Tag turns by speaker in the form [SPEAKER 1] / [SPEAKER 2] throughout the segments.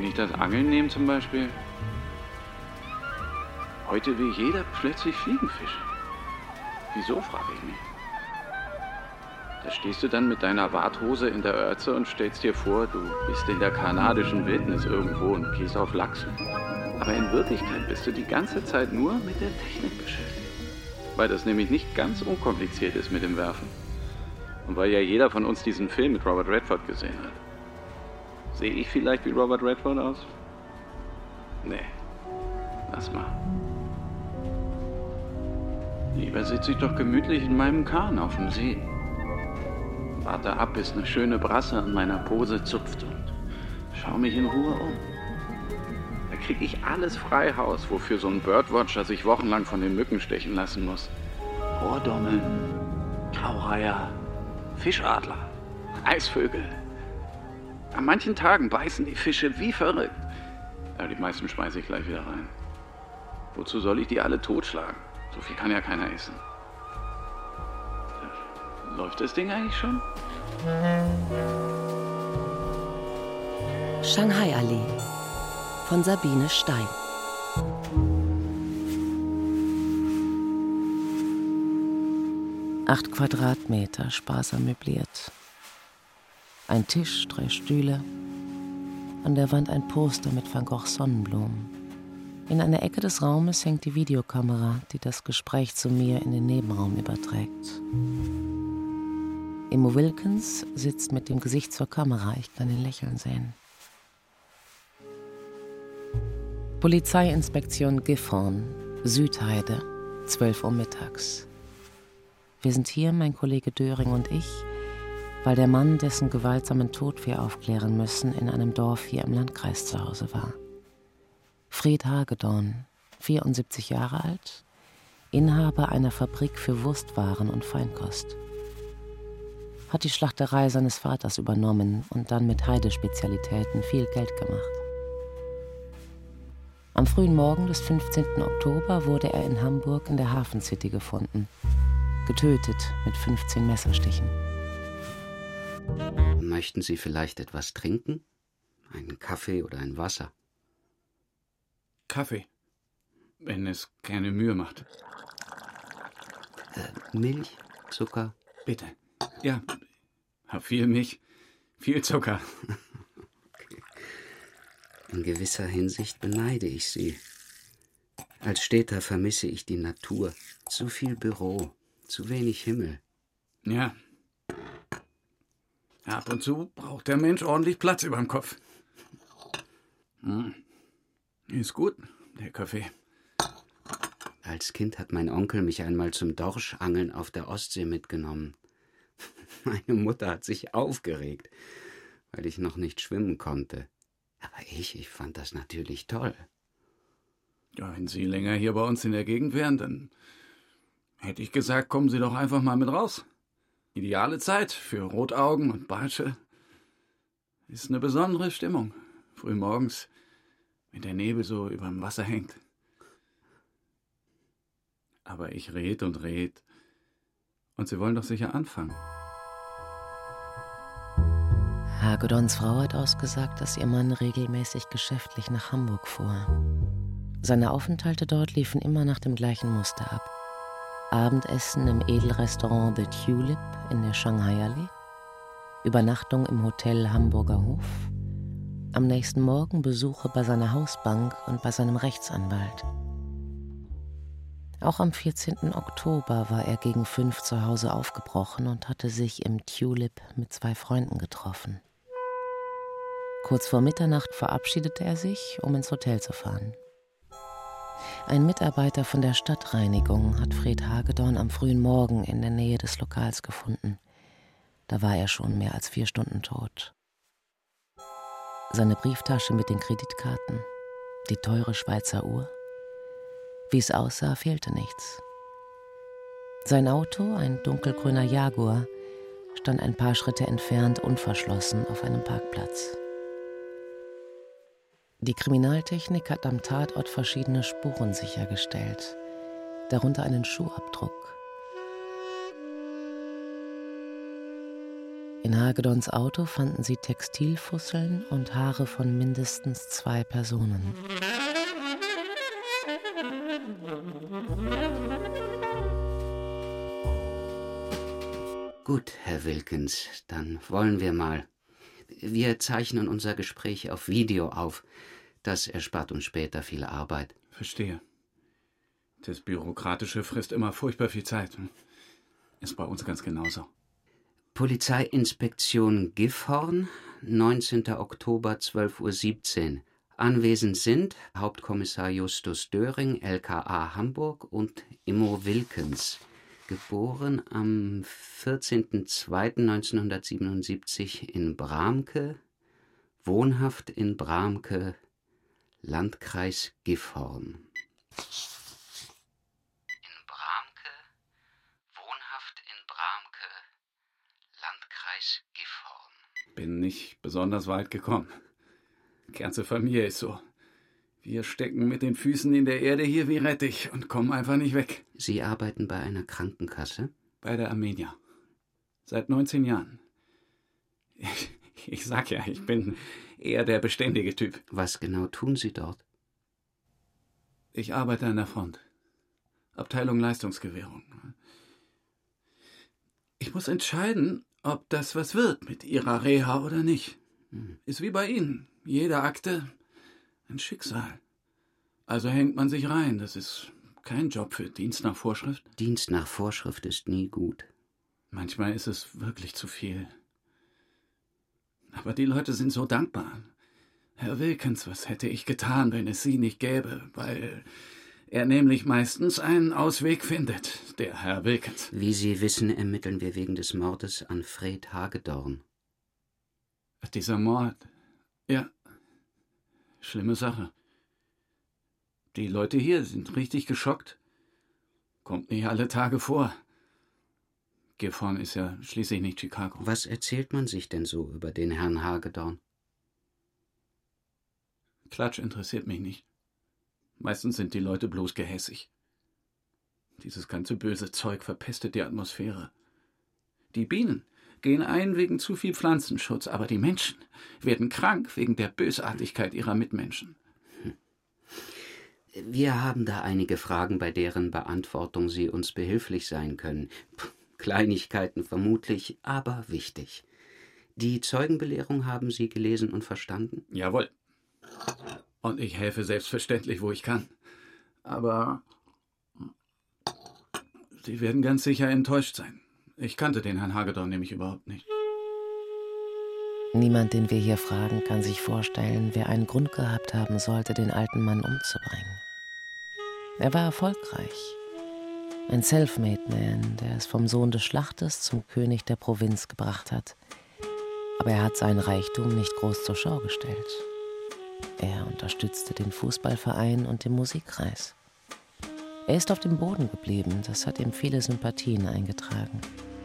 [SPEAKER 1] ich das Angeln nehme zum Beispiel, heute will jeder plötzlich Fliegenfische. Wieso, frage ich mich. Da stehst du dann mit deiner Warthose in der Ötze und stellst dir vor, du bist in der kanadischen Wildnis irgendwo und gehst auf Lachsen. Aber in Wirklichkeit bist du die ganze Zeit nur mit der Technik beschäftigt. Weil das nämlich nicht ganz unkompliziert ist mit dem Werfen. Und weil ja jeder von uns diesen Film mit Robert Redford gesehen hat. Sehe ich vielleicht wie Robert Redford aus? Nee, lass mal. Lieber sitze ich doch gemütlich in meinem Kahn auf dem See. Warte ab, bis eine schöne Brasse an meiner Pose zupft und schau mich in Ruhe um. Da krieg ich alles frei Haus, wofür so ein Birdwatcher sich wochenlang von den Mücken stechen lassen muss. Rohrdommeln, Graureiher, Fischadler, Eisvögel. An manchen Tagen beißen die Fische wie verrückt. Aber die meisten schmeiße ich gleich wieder rein. Wozu soll ich die alle totschlagen? So viel kann ja keiner essen. Läuft das Ding eigentlich schon?
[SPEAKER 2] Shanghai-Allee von Sabine Stein. Acht Quadratmeter, sparsam möbliert. Ein Tisch, 3 Stühle. An der Wand ein Poster mit Van Goghs Sonnenblumen. In einer Ecke des Raumes hängt die Videokamera, die das Gespräch zu mir in den Nebenraum überträgt. Immo Wilkins sitzt mit dem Gesicht zur Kamera, ich kann ihn lächeln sehen. Polizeiinspektion Gifhorn, Südheide, 12 Uhr mittags. Wir sind hier, mein Kollege Döring und ich, weil der Mann, dessen gewaltsamen Tod wir aufklären müssen, in einem Dorf hier im Landkreis zu Hause war. Fred Hagedorn, 74 Jahre alt, Inhaber einer Fabrik für Wurstwaren und Feinkost. Hat die Schlachterei seines Vaters übernommen und dann mit Heidespezialitäten viel Geld gemacht. Am frühen Morgen des 15. Oktober wurde er in Hamburg in der Hafen City gefunden. Getötet mit 15 Messerstichen.
[SPEAKER 3] Möchten Sie vielleicht etwas trinken? Einen Kaffee oder ein Wasser?
[SPEAKER 1] Kaffee, wenn es keine Mühe macht.
[SPEAKER 3] Milch, Zucker?
[SPEAKER 1] Bitte. Ja, hab viel Milch, viel Zucker.
[SPEAKER 3] Okay. In gewisser Hinsicht beneide ich Sie. Als Städter vermisse ich die Natur. Zu viel Büro, zu wenig Himmel.
[SPEAKER 1] Ja. Ab und zu braucht der Mensch ordentlich Platz überm Kopf. Ist gut, der Kaffee.
[SPEAKER 3] Als Kind hat mein Onkel mich einmal zum Dorschangeln auf der Ostsee mitgenommen. Meine Mutter hat sich aufgeregt, weil ich noch nicht schwimmen konnte. Aber ich fand das natürlich toll.
[SPEAKER 1] Ja, wenn Sie länger hier bei uns in der Gegend wären, dann hätte ich gesagt, kommen Sie doch einfach mal mit raus. Ideale Zeit für Rotaugen und Barsche. Ist eine besondere Stimmung. Frühmorgens, wenn der Nebel so überm Wasser hängt. Aber ich red und red. Und Sie wollen doch sicher anfangen.
[SPEAKER 2] Hagedorns Frau hat ausgesagt, dass ihr Mann regelmäßig geschäftlich nach Hamburg fuhr. Seine Aufenthalte dort liefen immer nach dem gleichen Muster ab. Abendessen im Edelrestaurant The Tulip in der Shanghai-Allee, Übernachtung im Hotel Hamburger Hof, am nächsten Morgen Besuche bei seiner Hausbank und bei seinem Rechtsanwalt. Auch am 14. Oktober war er gegen 5 zu Hause aufgebrochen und hatte sich im Tulip mit 2 Freunden getroffen. Kurz vor Mitternacht verabschiedete er sich, um ins Hotel zu fahren. Ein Mitarbeiter von der Stadtreinigung hat Fred Hagedorn am frühen Morgen in der Nähe des Lokals gefunden. Da war er schon mehr als 4 Stunden tot. Seine Brieftasche mit den Kreditkarten, die teure Schweizer Uhr. Wie es aussah, fehlte nichts. Sein Auto, ein dunkelgrüner Jaguar, stand ein paar Schritte entfernt unverschlossen auf einem Parkplatz. Die Kriminaltechnik hat am Tatort verschiedene Spuren sichergestellt, darunter einen Schuhabdruck. In Hagedorns Auto fanden sie Textilfusseln und Haare von mindestens 2 Personen.
[SPEAKER 3] Gut, Herr Wilkins, dann wollen wir mal. Wir zeichnen unser Gespräch auf Video auf. Das erspart uns später viel Arbeit.
[SPEAKER 1] Verstehe. Das Bürokratische frisst immer furchtbar viel Zeit. Ist bei uns ganz genauso.
[SPEAKER 3] Polizeiinspektion Gifhorn, 19. Oktober, 12:17 Uhr. Anwesend sind Hauptkommissar Justus Döring, LKA Hamburg, und Immo Wilkens, geboren am 14.02.1977 in Bramke, wohnhaft in Bramke, Landkreis Gifhorn. In Bramke, wohnhaft in Bramke, Landkreis Gifhorn.
[SPEAKER 1] Bin nicht besonders weit gekommen. Die ganze Familie ist so. Wir stecken mit den Füßen in der Erde hier wie Rettich und kommen einfach nicht weg.
[SPEAKER 3] Sie arbeiten bei einer Krankenkasse?
[SPEAKER 1] Bei der Armenia. Seit 19 Jahren. Ich sag ja, ich bin eher der beständige Typ.
[SPEAKER 3] Was genau tun Sie dort?
[SPEAKER 1] Ich arbeite an der Front. Abteilung Leistungsgewährung. Ich muss entscheiden, ob das was wird mit Ihrer Reha oder nicht. Ist wie bei Ihnen. Jede Akte ein Schicksal. Also hängt man sich rein. Das ist kein Job für Dienst nach Vorschrift.
[SPEAKER 3] Dienst nach Vorschrift ist nie gut.
[SPEAKER 1] Manchmal ist es wirklich zu viel. Aber die Leute sind so dankbar. Herr Wilkens, was hätte ich getan, wenn es Sie nicht gäbe? Weil er nämlich meistens einen Ausweg findet, der Herr Wilkens.
[SPEAKER 3] Wie Sie wissen, ermitteln wir wegen des Mordes an Fred Hagedorn.
[SPEAKER 1] Dieser Mord, ja, schlimme Sache. Die Leute hier sind richtig geschockt. Kommt nicht alle Tage vor. Gifhorn ist ja schließlich nicht Chicago.
[SPEAKER 3] Was erzählt man sich denn so über den Herrn Hagedorn?
[SPEAKER 1] Klatsch interessiert mich nicht. Meistens sind die Leute bloß gehässig. Dieses ganze böse Zeug verpestet die Atmosphäre. Die Bienen gehen ein wegen zu viel Pflanzenschutz, aber die Menschen werden krank wegen der Bösartigkeit ihrer Mitmenschen.
[SPEAKER 3] Wir haben da einige Fragen, bei deren Beantwortung Sie uns behilflich sein können. Kleinigkeiten vermutlich, aber wichtig. Die Zeugenbelehrung haben Sie gelesen und verstanden?
[SPEAKER 1] Jawohl. Und ich helfe selbstverständlich, wo ich kann. Aber Sie werden ganz sicher enttäuscht sein. Ich kannte den Herrn Hagedorn nämlich überhaupt nicht.
[SPEAKER 2] Niemand, den wir hier fragen, kann sich vorstellen, wer einen Grund gehabt haben sollte, den alten Mann umzubringen. Er war erfolgreich. Ein Selfmade-Man, der es vom Sohn des Schlachters zum König der Provinz gebracht hat. Aber er hat seinen Reichtum nicht groß zur Schau gestellt. Er unterstützte den Fußballverein und den Musikkreis. Er ist auf dem Boden geblieben, das hat ihm viele Sympathien eingetragen.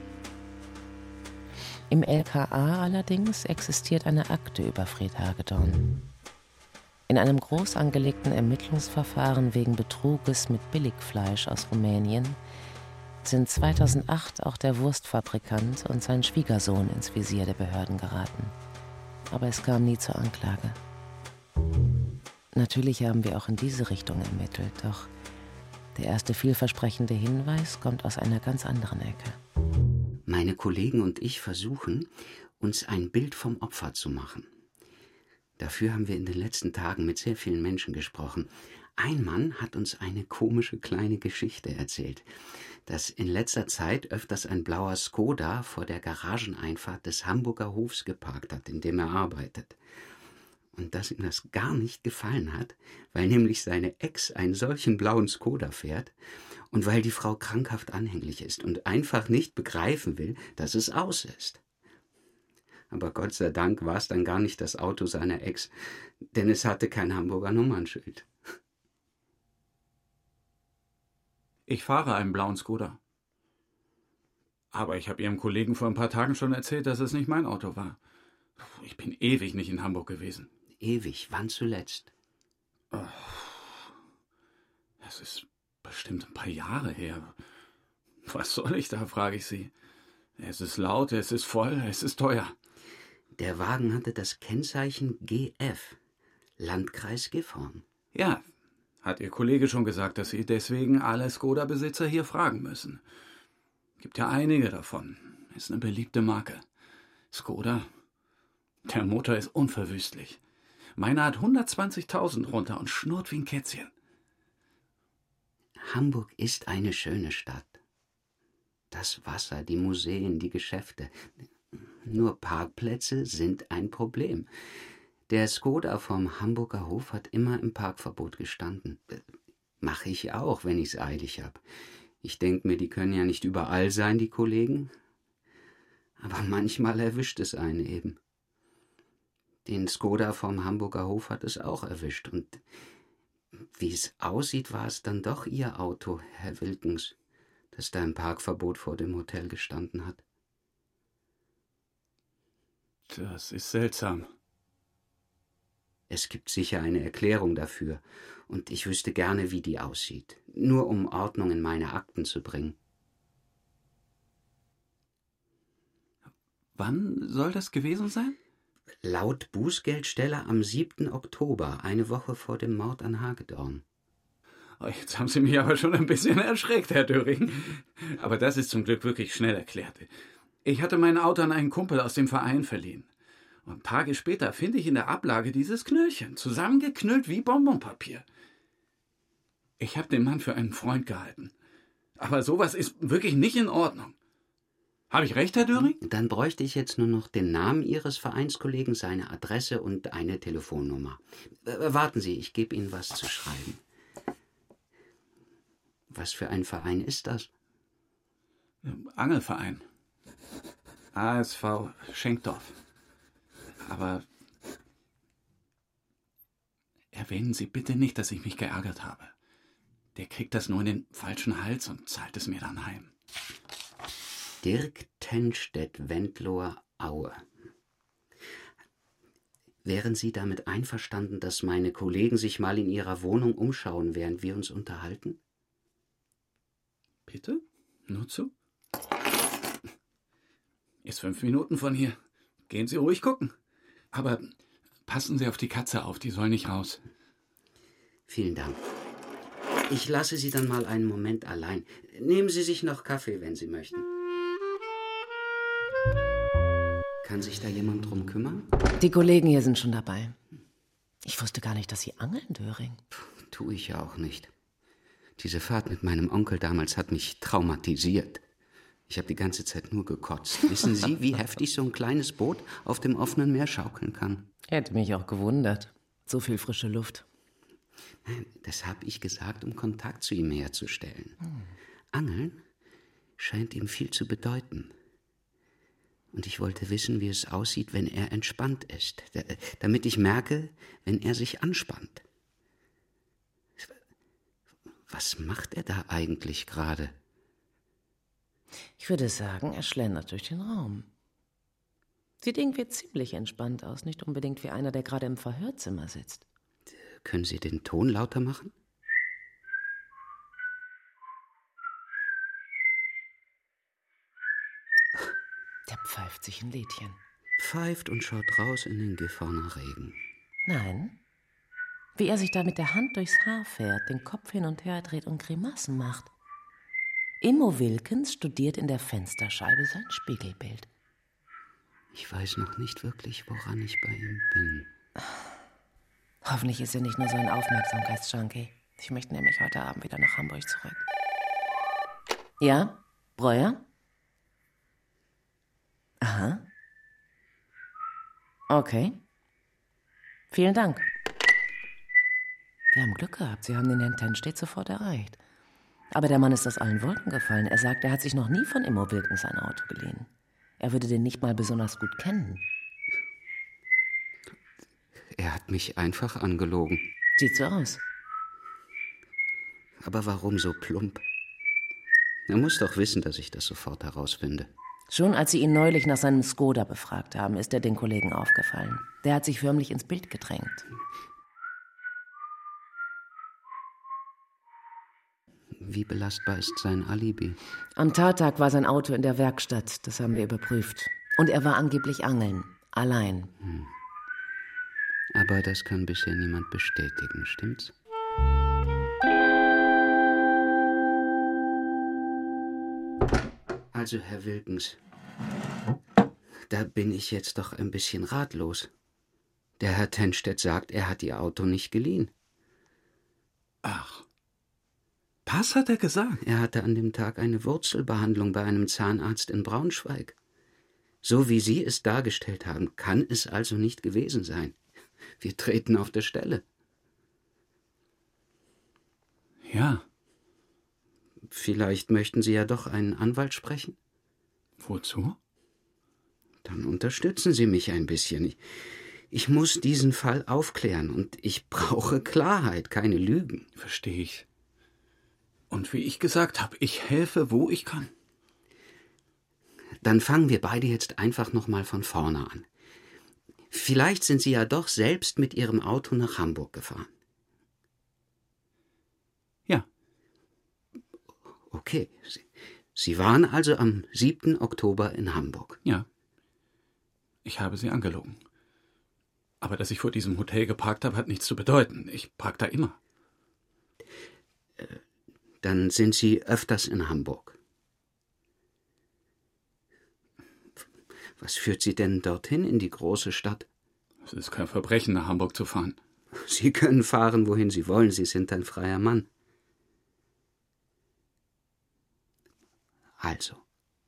[SPEAKER 2] Im LKA allerdings existiert eine Akte über Fred Hagedorn. In einem groß angelegten Ermittlungsverfahren wegen Betruges mit Billigfleisch aus Rumänien sind 2008 auch der Wurstfabrikant und sein Schwiegersohn ins Visier der Behörden geraten. Aber es kam nie zur Anklage. Natürlich haben wir auch in diese Richtung ermittelt, doch der erste vielversprechende Hinweis kommt aus einer ganz anderen Ecke.
[SPEAKER 3] Meine Kollegen und ich versuchen, uns ein Bild vom Opfer zu machen. Dafür haben wir in den letzten Tagen mit sehr vielen Menschen gesprochen. Ein Mann hat uns eine komische kleine Geschichte erzählt, dass in letzter Zeit öfters ein blauer Skoda vor der Garageneinfahrt des Hamburger Hofs geparkt hat, in dem er arbeitet. Und dass ihm das gar nicht gefallen hat, weil nämlich seine Ex einen solchen blauen Skoda fährt und weil die Frau krankhaft anhänglich ist und einfach nicht begreifen will, dass es aus ist. Aber Gott sei Dank war es dann gar nicht das Auto seiner Ex, denn es hatte kein Hamburger Nummernschild.
[SPEAKER 1] Ich fahre einen blauen Skoda. Aber ich habe Ihrem Kollegen vor ein paar Tagen schon erzählt, dass es nicht mein Auto war. Ich bin ewig nicht in Hamburg gewesen.
[SPEAKER 3] Ewig? Wann zuletzt?
[SPEAKER 1] Es ist bestimmt ein paar Jahre her. Was soll ich da, frage ich Sie. Es ist laut, es ist voll, es ist teuer.
[SPEAKER 3] Der Wagen hatte das Kennzeichen GF, Landkreis Gifhorn.
[SPEAKER 1] Ja, hat Ihr Kollege schon gesagt, dass Sie deswegen alle Skoda-Besitzer hier fragen müssen. Gibt ja einige davon. Ist eine beliebte Marke. Skoda, der Motor ist unverwüstlich. Meiner hat 120.000 runter und schnurrt wie ein Kätzchen.
[SPEAKER 3] Hamburg ist eine schöne Stadt. Das Wasser, die Museen, die Geschäfte. Nur Parkplätze sind ein Problem. Der Skoda vom Hamburger Hof hat immer im Parkverbot gestanden. Mache ich auch, wenn ich's eilig hab. Ich denke mir, die können ja nicht überall sein, die Kollegen. Aber manchmal erwischt es einen eben. Den Skoda vom Hamburger Hof hat es auch erwischt. Und wie es aussieht, war es dann doch Ihr Auto, Herr Wilkens, das da im Parkverbot vor dem Hotel gestanden hat.
[SPEAKER 1] Das ist seltsam.
[SPEAKER 3] Es gibt sicher eine Erklärung dafür, und ich wüsste gerne, wie die aussieht, nur um Ordnung in meine Akten zu bringen.
[SPEAKER 1] Wann soll das gewesen sein?
[SPEAKER 3] Laut Bußgeldsteller am 7. Oktober, eine Woche vor dem Mord an Hagedorn.
[SPEAKER 1] Oh, jetzt haben Sie mich aber schon ein bisschen erschreckt, Herr Döring. Aber das ist zum Glück wirklich schnell erklärt. Ich hatte mein Auto an einen Kumpel aus dem Verein verliehen. Und Tage später finde ich in der Ablage dieses Knöllchen, zusammengeknüllt wie Bonbonpapier. Ich habe den Mann für einen Freund gehalten. Aber sowas ist wirklich nicht in Ordnung. Habe ich recht, Herr Döring?
[SPEAKER 3] Dann bräuchte ich jetzt nur noch den Namen Ihres Vereinskollegen, seine Adresse und eine Telefonnummer. Warten Sie, ich gebe Ihnen was zu schreiben. Was für ein Verein ist das?
[SPEAKER 1] Angelverein. ASV Schenkdorf. Aber erwähnen Sie bitte nicht, dass ich mich geärgert habe. Der kriegt das nur in den falschen Hals und zahlt es mir dann heim.
[SPEAKER 3] Dirk Tenstedt, Wendloher, Aue. Wären Sie damit einverstanden, dass meine Kollegen sich mal in Ihrer Wohnung umschauen, während wir uns unterhalten?
[SPEAKER 1] Bitte? Nur zu? Ist 5 Minuten von hier. Gehen Sie ruhig gucken. Aber passen Sie auf die Katze auf, die soll nicht raus.
[SPEAKER 3] Vielen Dank. Ich lasse Sie dann mal einen Moment allein. Nehmen Sie sich noch Kaffee, wenn Sie möchten. Kann sich da jemand drum kümmern?
[SPEAKER 2] Die Kollegen hier sind schon dabei. Ich wusste gar nicht, dass Sie angeln, Döring.
[SPEAKER 3] Tue ich ja auch nicht. Diese Fahrt mit meinem Onkel damals hat mich traumatisiert. Ich habe die ganze Zeit nur gekotzt. Wissen Sie, wie heftig so ein kleines Boot auf dem offenen Meer schaukeln kann?
[SPEAKER 2] Hätte mich auch gewundert. So viel frische Luft.
[SPEAKER 3] Nein, das habe ich gesagt, um Kontakt zu ihm herzustellen. Angeln scheint ihm viel zu bedeuten. Und ich wollte wissen, wie es aussieht, wenn er entspannt ist. Damit ich merke, wenn er sich anspannt. Was macht er da eigentlich gerade?
[SPEAKER 2] Ich würde sagen, er schlendert durch den Raum. Sieht irgendwie ziemlich entspannt aus, nicht unbedingt wie einer, der gerade im Verhörzimmer sitzt.
[SPEAKER 3] Können Sie den Ton lauter machen?
[SPEAKER 2] Der pfeift sich ein Liedchen.
[SPEAKER 3] Pfeift und schaut raus in den Gifhorner Regen.
[SPEAKER 2] Nein. Wie er sich da mit der Hand durchs Haar fährt, den Kopf hin und her dreht und Grimassen macht. Immo Wilkens studiert in der Fensterscheibe sein Spiegelbild.
[SPEAKER 3] Ich weiß noch nicht wirklich, woran ich bei ihm bin.
[SPEAKER 2] Hoffentlich ist er nicht nur so ein Aufmerksamkeitsjunkie. Ich möchte nämlich heute Abend wieder nach Hamburg zurück. Ja? Breuer? Aha. Okay. Vielen Dank. Wir haben Glück gehabt. Sie haben den Herrn Tenstedt sofort erreicht. Aber der Mann ist aus allen Wolken gefallen. Er sagt, er hat sich noch nie von Immo Wilkens ein Auto geliehen. Er würde den nicht mal besonders gut kennen.
[SPEAKER 3] Er hat mich einfach angelogen.
[SPEAKER 2] Sieht so aus.
[SPEAKER 3] Aber warum so plump? Er muss doch wissen, dass ich das sofort herausfinde.
[SPEAKER 2] Schon als Sie ihn neulich nach seinem Skoda befragt haben, ist er den Kollegen aufgefallen. Der hat sich förmlich ins Bild gedrängt.
[SPEAKER 3] Wie belastbar ist sein Alibi?
[SPEAKER 2] Am Tattag war sein Auto in der Werkstatt, das haben wir überprüft. Und er war angeblich angeln, allein.
[SPEAKER 3] Aber das kann bisher niemand bestätigen, stimmt's? Also, Herr Wilkens, da bin ich jetzt doch ein bisschen ratlos. Der Herr Tennstedt sagt, er hat Ihr Auto nicht geliehen.
[SPEAKER 1] Ach, das hat er gesagt?
[SPEAKER 3] Er hatte an dem Tag eine Wurzelbehandlung bei einem Zahnarzt in Braunschweig. So wie Sie es dargestellt haben, kann es also nicht gewesen sein. Wir treten auf der Stelle.
[SPEAKER 1] Ja.
[SPEAKER 3] Vielleicht möchten Sie ja doch einen Anwalt sprechen?
[SPEAKER 1] Wozu?
[SPEAKER 3] Dann unterstützen Sie mich ein bisschen. Ich muss diesen Fall aufklären und ich brauche Klarheit, keine Lügen.
[SPEAKER 1] Verstehe ich. Und wie ich gesagt habe, ich helfe, wo ich kann.
[SPEAKER 3] Dann fangen wir beide jetzt einfach noch mal von vorne an. Vielleicht sind Sie ja doch selbst mit Ihrem Auto nach Hamburg gefahren.
[SPEAKER 1] Ja.
[SPEAKER 3] Okay. Sie waren also am 7. Oktober in Hamburg.
[SPEAKER 1] Ja. Ich habe Sie angelogen. Aber dass ich vor diesem Hotel geparkt habe, hat nichts zu bedeuten. Ich park da immer.
[SPEAKER 3] Dann sind Sie öfters in Hamburg. Was führt Sie denn dorthin in die große Stadt?
[SPEAKER 1] Es ist kein Verbrechen, nach Hamburg zu fahren.
[SPEAKER 3] Sie können fahren, wohin Sie wollen. Sie sind ein freier Mann. Also.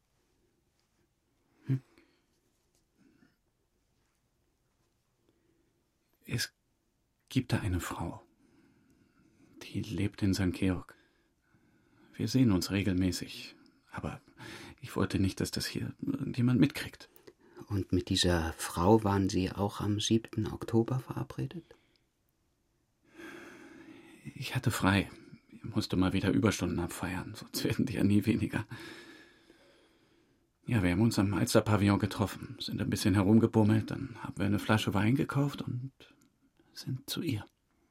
[SPEAKER 1] Es gibt da eine Frau. Die lebt in St. Georg. Wir sehen uns regelmäßig. Aber ich wollte nicht, dass das hier irgendjemand mitkriegt.
[SPEAKER 3] Und mit dieser Frau waren Sie auch am 7. Oktober verabredet?
[SPEAKER 1] Ich hatte frei. Ich musste mal wieder Überstunden abfeiern, sonst werden die ja nie weniger. Ja, wir haben uns am Alster-Pavillon getroffen, sind ein bisschen herumgebummelt, dann haben wir eine Flasche Wein gekauft und sind zu ihr.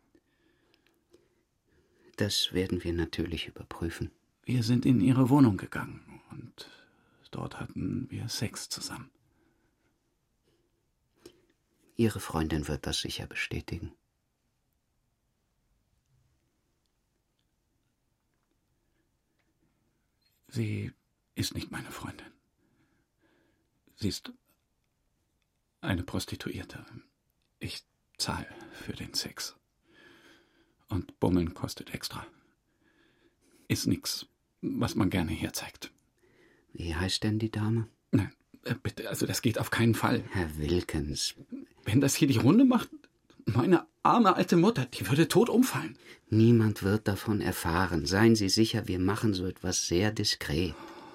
[SPEAKER 3] Das werden wir natürlich überprüfen.
[SPEAKER 1] Wir sind in ihre Wohnung gegangen und dort hatten wir Sex zusammen.
[SPEAKER 3] Ihre Freundin wird das sicher bestätigen.
[SPEAKER 1] Sie ist nicht meine Freundin. Sie ist eine Prostituierte. Ich zahle für den Sex. Und Bummeln kostet extra. Ist nix, was man gerne herzeigt.
[SPEAKER 3] Wie heißt denn die Dame?
[SPEAKER 1] Nein, bitte, also das geht auf keinen Fall.
[SPEAKER 3] Herr Wilkens.
[SPEAKER 1] Wenn das hier die Runde macht, meine arme alte Mutter, die würde tot umfallen.
[SPEAKER 3] Niemand wird davon erfahren. Seien Sie sicher, wir machen so etwas sehr diskret.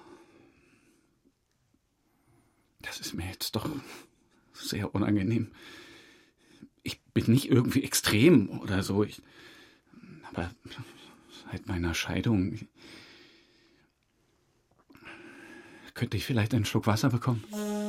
[SPEAKER 1] Das ist mir jetzt doch sehr unangenehm. Ich bin nicht irgendwie extrem oder so. Aber seit meiner Scheidung könnte ich vielleicht einen Schluck Wasser bekommen?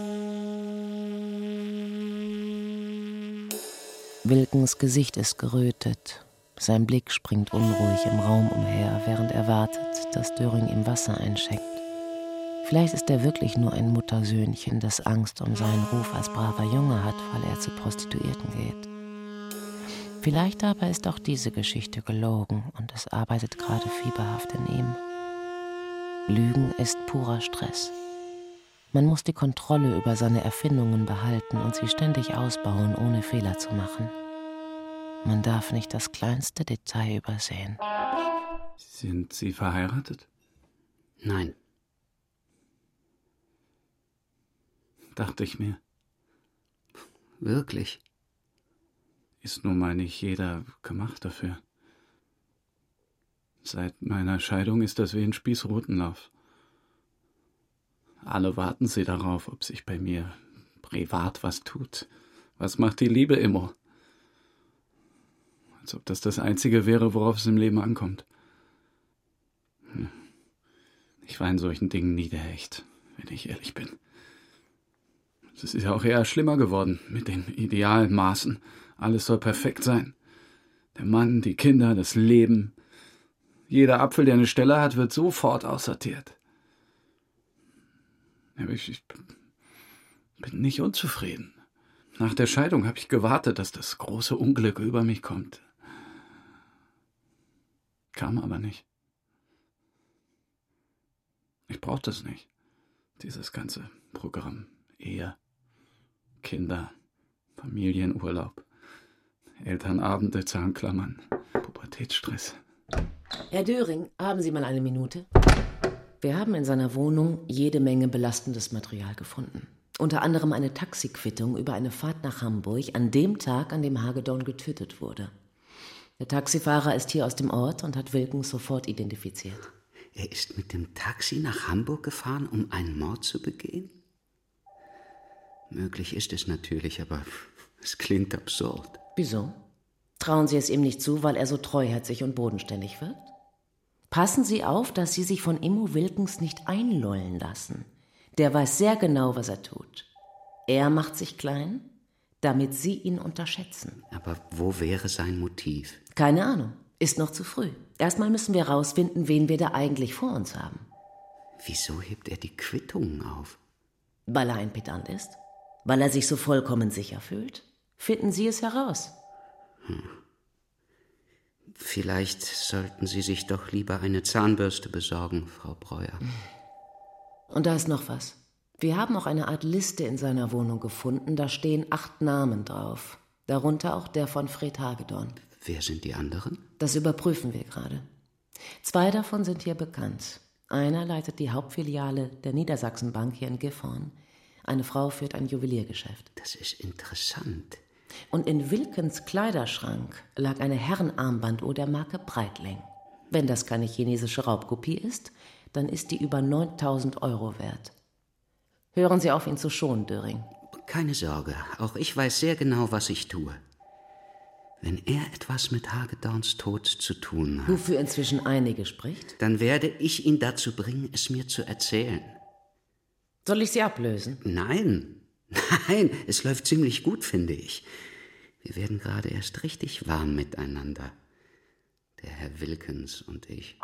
[SPEAKER 2] Wilkens Gesicht ist gerötet. Sein Blick springt unruhig im Raum umher, während er wartet, dass Döring ihm Wasser einschenkt. Vielleicht ist er wirklich nur ein Muttersöhnchen, das Angst um seinen Ruf als braver Junge hat, weil er zu Prostituierten geht. Vielleicht aber ist auch diese Geschichte gelogen und es arbeitet gerade fieberhaft in ihm. Lügen ist purer Stress. Man muss die Kontrolle über seine Erfindungen behalten und sie ständig ausbauen, ohne Fehler zu machen. Man darf nicht das kleinste Detail übersehen.
[SPEAKER 1] Sind Sie verheiratet?
[SPEAKER 3] Nein.
[SPEAKER 1] Dachte ich mir.
[SPEAKER 3] Wirklich?
[SPEAKER 1] Ist nun mal nicht jeder gemacht dafür. Seit meiner Scheidung ist das wie ein Spießrutenlauf. Alle warten sie darauf, ob sich bei mir privat was tut. Was macht die Liebe immer? Als ob das Einzige wäre, worauf es im Leben ankommt. Ich war in solchen Dingen nie der Hecht, wenn ich ehrlich bin. Es ist ja auch eher schlimmer geworden mit den idealen Maßen. Alles soll perfekt sein. Der Mann, die Kinder, das Leben. Jeder Apfel, der eine Stelle hat, wird sofort aussortiert. Aber ich bin nicht unzufrieden. Nach der Scheidung habe ich gewartet, dass das große Unglück über mich kommt. Kam aber nicht. Ich brauchte es nicht. Dieses ganze Programm. Ehe, Kinder, Familienurlaub, Elternabende, Zahnklammern, Pubertätsstress.
[SPEAKER 2] Herr Döring, haben Sie mal eine Minute? Wir haben in seiner Wohnung jede Menge belastendes Material gefunden. Unter anderem eine Taxiquittung über eine Fahrt nach Hamburg an dem Tag, an dem Hagedorn getötet wurde. Der Taxifahrer ist hier aus dem Ort und hat Wilkens sofort identifiziert.
[SPEAKER 3] Er ist mit dem Taxi nach Hamburg gefahren, um einen Mord zu begehen? Möglich ist es natürlich, aber es klingt absurd.
[SPEAKER 2] Wieso? Trauen Sie es ihm nicht zu, weil er so treuherzig und bodenständig wirkt? Passen Sie auf, dass Sie sich von Immo Wilkens nicht einlullen lassen. Der weiß sehr genau, was er tut. Er macht sich klein, damit Sie ihn unterschätzen.
[SPEAKER 3] Aber wo wäre sein Motiv?
[SPEAKER 2] Keine Ahnung, ist noch zu früh. Erstmal müssen wir rausfinden, wen wir da eigentlich vor uns haben.
[SPEAKER 3] Wieso hebt er die Quittungen auf?
[SPEAKER 2] Weil er ein Pedant ist? Weil er sich so vollkommen sicher fühlt? Finden Sie es heraus.
[SPEAKER 3] Vielleicht sollten Sie sich doch lieber eine Zahnbürste besorgen, Frau Breuer.
[SPEAKER 2] Und da ist noch was. Wir haben auch eine Art Liste in seiner Wohnung gefunden. Da stehen 8 Namen drauf. Darunter auch der von Fred Hagedorn.
[SPEAKER 3] Wer sind die anderen?
[SPEAKER 2] Das überprüfen wir gerade. 2 davon sind hier bekannt. Einer leitet die Hauptfiliale der Niedersachsenbank hier in Gifhorn. Eine Frau führt ein Juweliergeschäft.
[SPEAKER 3] Das ist interessant.
[SPEAKER 2] Und in Wilkens Kleiderschrank lag eine Herrenarmbanduhr der Marke Breitling. Wenn das keine chinesische Raubkopie ist, dann ist die über 9.000 € wert. Hören Sie auf, ihn zu schonen, Döring.
[SPEAKER 3] Keine Sorge, auch ich weiß sehr genau, was ich tue. Wenn er etwas mit Hagedorns Tod zu tun hat,
[SPEAKER 2] Wofür inzwischen einige spricht,
[SPEAKER 3] dann werde ich ihn dazu bringen, es mir zu erzählen.
[SPEAKER 2] soll ich Sie ablösen?
[SPEAKER 3] Nein, es läuft ziemlich gut, finde ich. Wir werden gerade erst richtig warm miteinander, der Herr Wilkens und ich.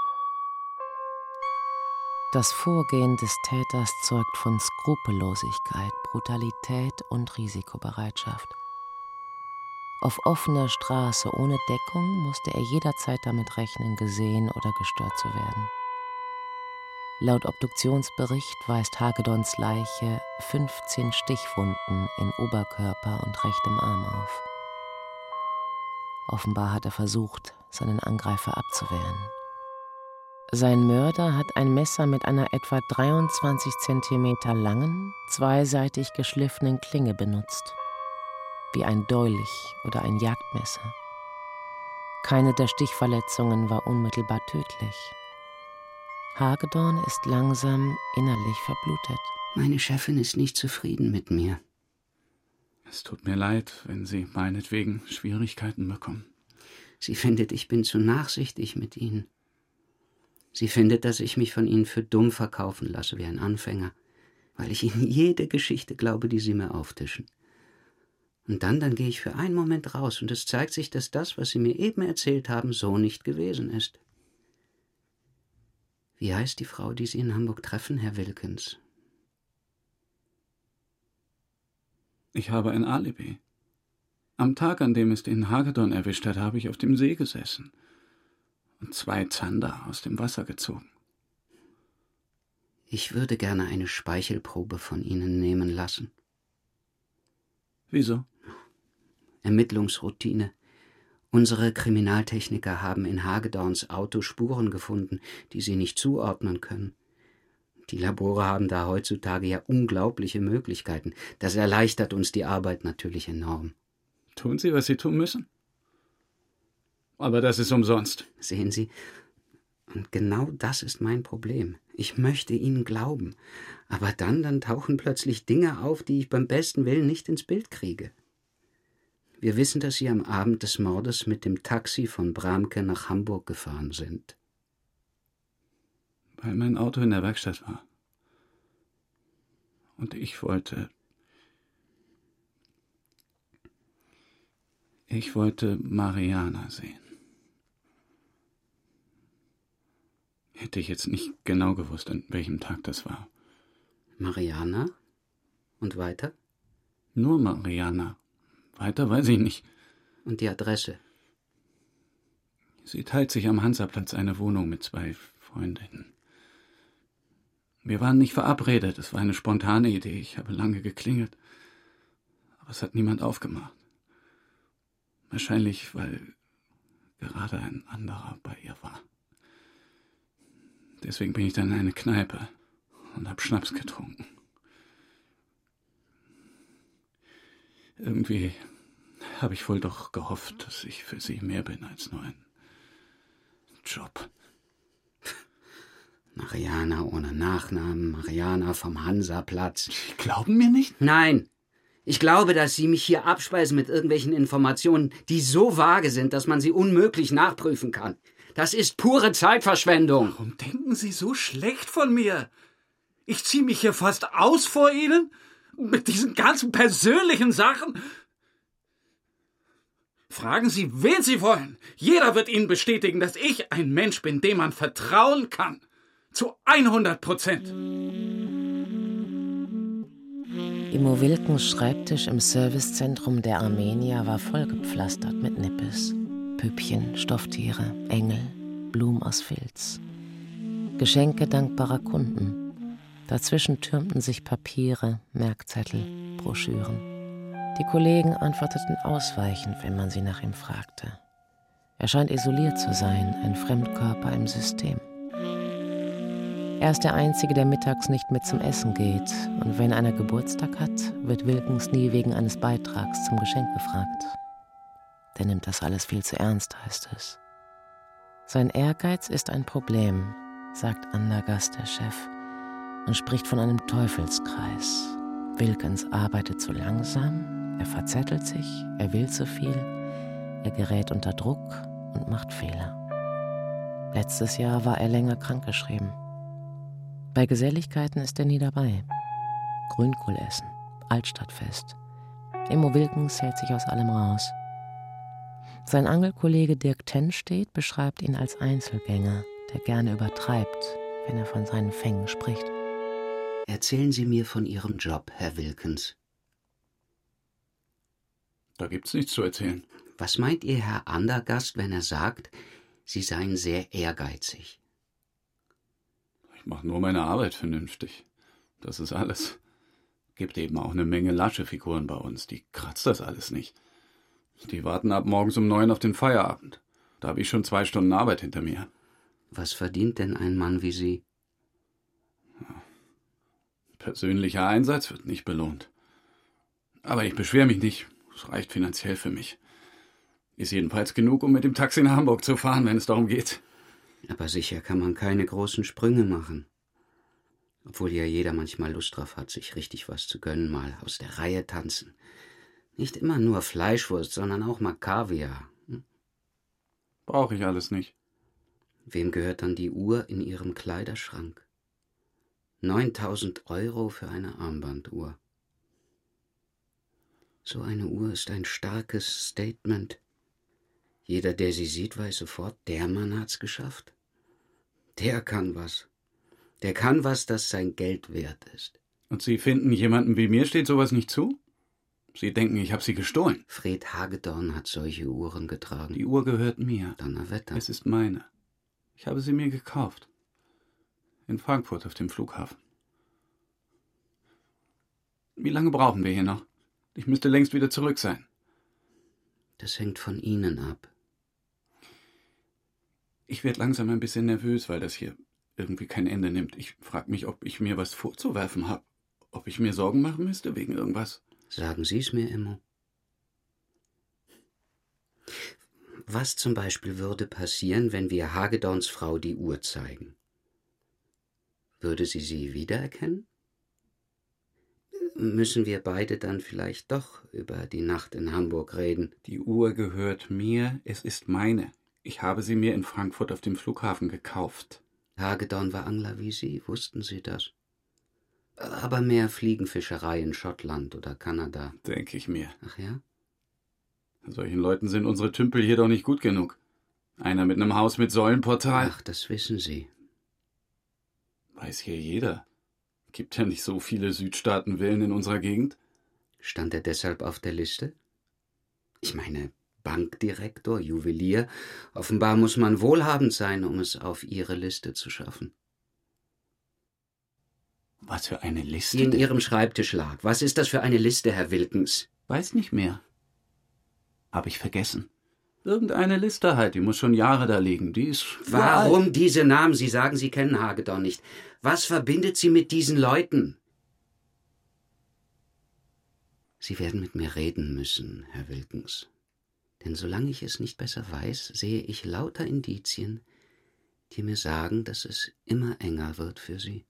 [SPEAKER 2] Das Vorgehen des Täters zeugt von Skrupellosigkeit, Brutalität und Risikobereitschaft. Auf offener Straße ohne Deckung musste er jederzeit damit rechnen, gesehen oder gestört zu werden. Laut Obduktionsbericht weist Hagedorns Leiche 15 Stichwunden in Oberkörper und rechtem Arm auf. Offenbar hat er versucht, seinen Angreifer abzuwehren. Sein Mörder hat ein Messer mit einer etwa 23 Zentimeter langen, zweiseitig geschliffenen Klinge benutzt, wie ein Dolch oder ein Jagdmesser. Keine der Stichverletzungen war unmittelbar tödlich. Hagedorn ist langsam innerlich verblutet.
[SPEAKER 3] Meine Chefin ist nicht zufrieden mit mir.
[SPEAKER 1] Es tut mir leid, wenn Sie meinetwegen Schwierigkeiten bekommen.
[SPEAKER 3] Sie findet, ich bin zu nachsichtig mit Ihnen. Sie findet, dass ich mich von Ihnen für dumm verkaufen lasse wie ein Anfänger, weil ich Ihnen jede Geschichte glaube, die Sie mir auftischen. Und dann gehe ich für einen Moment raus und es zeigt sich, dass das, was Sie mir eben erzählt haben, so nicht gewesen ist. Wie heißt die Frau, die Sie in Hamburg treffen, Herr Wilkens?
[SPEAKER 1] Ich habe ein Alibi. Am Tag, an dem es den Hagedorn erwischt hat, habe ich auf dem See gesessen und 2 Zander aus dem Wasser gezogen.
[SPEAKER 3] Ich würde gerne eine Speichelprobe von Ihnen nehmen lassen.
[SPEAKER 1] Wieso?
[SPEAKER 3] Ermittlungsroutine. Unsere Kriminaltechniker haben in Hagedorns Auto Spuren gefunden, die sie nicht zuordnen können. Die Labore haben da heutzutage ja unglaubliche Möglichkeiten. Das erleichtert uns die Arbeit natürlich enorm.
[SPEAKER 1] Tun Sie, was Sie tun müssen? Aber das ist umsonst.
[SPEAKER 3] Sehen Sie, und genau das ist mein Problem. Ich möchte Ihnen glauben, aber dann tauchen plötzlich Dinge auf, die ich beim besten Willen nicht ins Bild kriege. Wir wissen, dass Sie am Abend des Mordes mit dem Taxi von Bramke nach Hamburg gefahren sind.
[SPEAKER 1] Weil mein Auto in der Werkstatt war. Und ich wollte Mariana sehen. Hätte ich jetzt nicht genau gewusst, an welchem Tag das war.
[SPEAKER 3] Mariana? Und weiter?
[SPEAKER 1] Nur Mariana. Weiter weiß ich nicht.
[SPEAKER 3] Und die Adresse?
[SPEAKER 1] Sie teilt sich am Hansaplatz eine Wohnung mit 2 Freundinnen. Wir waren nicht verabredet, es war eine spontane Idee. Ich habe lange geklingelt, aber es hat niemand aufgemacht. Wahrscheinlich, weil gerade ein anderer bei ihr war. Deswegen bin ich dann in eine Kneipe und habe Schnaps getrunken. Irgendwie habe ich wohl doch gehofft, dass ich für sie mehr bin als nur ein Job.
[SPEAKER 3] Mariana ohne Nachnamen, Mariana vom Hansaplatz.
[SPEAKER 1] Sie glauben mir nicht?
[SPEAKER 3] Nein. Ich glaube, dass Sie mich hier abspeisen mit irgendwelchen Informationen, die so vage sind, dass man sie unmöglich nachprüfen kann. Das ist pure Zeitverschwendung.
[SPEAKER 1] Warum denken Sie so schlecht von mir? Ich ziehe mich hier fast aus vor Ihnen? Mit diesen ganzen persönlichen Sachen? Fragen Sie, wen Sie wollen. Jeder wird Ihnen bestätigen, dass ich ein Mensch bin, dem man vertrauen kann. Zu 100%.
[SPEAKER 2] Immo Wilkens Schreibtisch im Servicezentrum der Armenier war vollgepflastert mit Nippes. Püppchen, Stofftiere, Engel, Blumen aus Filz. Geschenke dankbarer Kunden. Dazwischen türmten sich Papiere, Merkzettel, Broschüren. Die Kollegen antworteten ausweichend, wenn man sie nach ihm fragte. Er scheint isoliert zu sein, ein Fremdkörper im System. Er ist der Einzige, der mittags nicht mit zum Essen geht. Und wenn einer Geburtstag hat, wird Wilkens nie wegen eines Beitrags zum Geschenk gefragt. Der nimmt das alles viel zu ernst, heißt es. Sein Ehrgeiz ist ein Problem, sagt Andergast, der Chef, und spricht von einem Teufelskreis. Wilkens arbeitet zu langsam, er verzettelt sich, er will zu viel, er gerät unter Druck und macht Fehler. Letztes Jahr war er länger krankgeschrieben. Bei Geselligkeiten ist er nie dabei. Grünkohl essen, Altstadtfest. Immo Wilkens hält sich aus allem raus. Sein Angelkollege Dirk Tenstedt beschreibt ihn als Einzelgänger, der gerne übertreibt, wenn er von seinen Fängen spricht.
[SPEAKER 3] Erzählen Sie mir von Ihrem Job, Herr Wilkens.
[SPEAKER 1] Da gibt's nichts zu erzählen.
[SPEAKER 3] Was meint Ihr Herr Andergast, wenn er sagt, Sie seien sehr ehrgeizig?
[SPEAKER 1] Ich mache nur meine Arbeit vernünftig. Das ist alles. Gibt eben auch eine Menge lasche Figuren bei uns. Die kratzt das alles nicht. Die warten ab morgens um 9 auf den Feierabend. Da habe ich schon 2 Stunden Arbeit hinter mir.
[SPEAKER 3] Was verdient denn ein Mann wie Sie?
[SPEAKER 1] Persönlicher Einsatz wird nicht belohnt. Aber ich beschwere mich nicht. Es reicht finanziell für mich. Ist jedenfalls genug, um mit dem Taxi nach Hamburg zu fahren, wenn es darum geht.
[SPEAKER 3] Aber sicher kann man keine großen Sprünge machen. Obwohl ja jeder manchmal Lust drauf hat, sich richtig was zu gönnen, mal aus der Reihe tanzen. Nicht immer nur Fleischwurst, sondern auch mal Kaviar.
[SPEAKER 1] Brauche ich alles nicht.
[SPEAKER 3] Wem gehört dann die Uhr in Ihrem Kleiderschrank? 9.000 € für eine Armbanduhr. So eine Uhr ist ein starkes Statement. Jeder, der sie sieht, weiß sofort, der Mann hat's geschafft. Der kann was. Der kann was, das sein Geld wert ist.
[SPEAKER 1] Und Sie finden, jemandem wie mir steht sowas nicht zu? Sie denken, ich habe sie gestohlen.
[SPEAKER 3] Fred Hagedorn hat solche Uhren getragen.
[SPEAKER 1] Die Uhr gehört mir.
[SPEAKER 3] Donnerwetter.
[SPEAKER 1] Es ist meine. Ich habe sie mir gekauft. In Frankfurt auf dem Flughafen. Wie lange brauchen wir hier noch? Ich müsste längst wieder zurück sein.
[SPEAKER 3] Das hängt von Ihnen ab.
[SPEAKER 1] Ich werde langsam ein bisschen nervös, weil das hier irgendwie kein Ende nimmt. Ich frage mich, ob ich mir was vorzuwerfen habe. Ob ich mir Sorgen machen müsste wegen irgendwas.
[SPEAKER 3] Sagen Sie es mir, Immo. Was zum Beispiel würde passieren, wenn wir Hagedorns Frau die Uhr zeigen? Würde sie wiedererkennen? Müssen wir beide dann vielleicht doch über die Nacht in Hamburg reden?
[SPEAKER 1] Die Uhr gehört mir, es ist meine. Ich habe sie mir in Frankfurt auf dem Flughafen gekauft.
[SPEAKER 3] Hagedorn war Angler wie Sie, wussten Sie das? Aber mehr Fliegenfischerei in Schottland oder Kanada.
[SPEAKER 1] Denke ich mir.
[SPEAKER 3] Ach ja?
[SPEAKER 1] Solchen Leuten sind unsere Tümpel hier doch nicht gut genug. Einer mit einem Haus mit Säulenportal.
[SPEAKER 3] Ach, das wissen Sie.
[SPEAKER 1] Weiß hier jeder. Gibt ja nicht so viele Südstaatenvillen in unserer Gegend.
[SPEAKER 3] Stand er deshalb auf der Liste? Ich meine, Bankdirektor, Juwelier. Offenbar muss man wohlhabend sein, um es auf Ihre Liste zu schaffen.
[SPEAKER 1] Was für eine Liste?
[SPEAKER 3] Die in Ihrem Schreibtisch lag. Was ist das für eine Liste, Herr Wilkens?
[SPEAKER 1] Weiß nicht mehr. Hab ich vergessen. Irgendeine Liste halt, die muss schon Jahre da liegen. Die ist
[SPEAKER 3] Warum
[SPEAKER 1] uralt.
[SPEAKER 3] diese Namen? Sie sagen, Sie kennen Hagedorn nicht. Was verbindet Sie mit diesen Leuten? Sie werden mit mir reden müssen, Herr Wilkens. Denn solange ich es nicht besser weiß, sehe ich lauter Indizien, die mir sagen, dass es immer enger wird für Sie.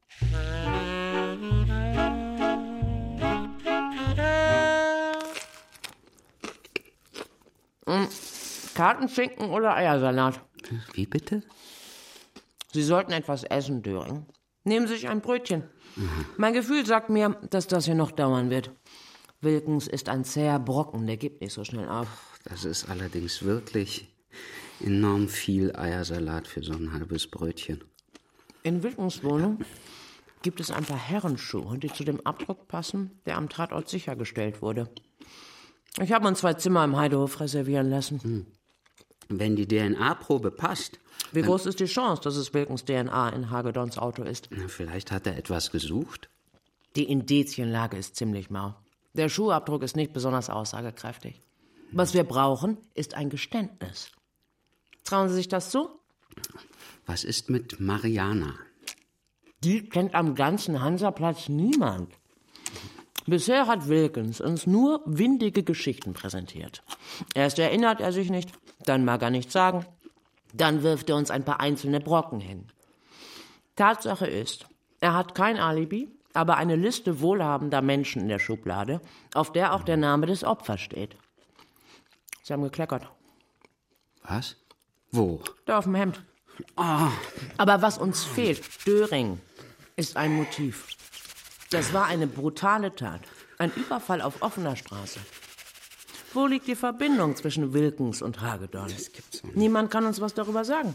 [SPEAKER 2] Kartenschinken oder Eiersalat?
[SPEAKER 3] Wie bitte?
[SPEAKER 2] Sie sollten etwas essen, Döring. Nehmen Sie sich ein Brötchen. Mein Gefühl sagt mir, dass das hier noch dauern wird. Wilkens ist ein zäher Brocken, der gibt nicht so schnell auf.
[SPEAKER 3] Das ist allerdings wirklich enorm viel Eiersalat für so ein halbes Brötchen.
[SPEAKER 2] In Wilkens Wohnung gibt es ein paar Herrenschuhe, die zu dem Abdruck passen, der am Tatort sichergestellt wurde. Ich habe uns 2 Zimmer im Heidehof reservieren lassen.
[SPEAKER 3] Wenn die DNA-Probe passt.
[SPEAKER 2] Wie groß ist die Chance, dass es Wilkens DNA in Hagedorns Auto ist?
[SPEAKER 3] Na, vielleicht hat er etwas gesucht.
[SPEAKER 2] Die Indizienlage ist ziemlich mau. Der Schuhabdruck ist nicht besonders aussagekräftig. Was wir brauchen, ist ein Geständnis. Trauen Sie sich das zu?
[SPEAKER 3] Was ist mit Mariana?
[SPEAKER 2] Die kennt am ganzen Hansaplatz niemand. Bisher hat Wilkens uns nur windige Geschichten präsentiert. Erst erinnert er sich nicht, dann mag er nichts sagen, dann wirft er uns ein paar einzelne Brocken hin. Tatsache ist, er hat kein Alibi, aber eine Liste wohlhabender Menschen in der Schublade, auf der auch der Name des Opfers steht. Sie haben gekleckert.
[SPEAKER 3] Was? Wo?
[SPEAKER 2] Da auf dem Hemd.
[SPEAKER 3] Ah,
[SPEAKER 2] Aber was uns fehlt, Döring, ist ein Motiv. Das war eine brutale Tat. Ein Überfall auf offener Straße. Wo liegt die Verbindung zwischen Wilkens und Hagedorn?
[SPEAKER 3] das gibt's doch nicht.
[SPEAKER 2] Niemand kann uns was darüber sagen.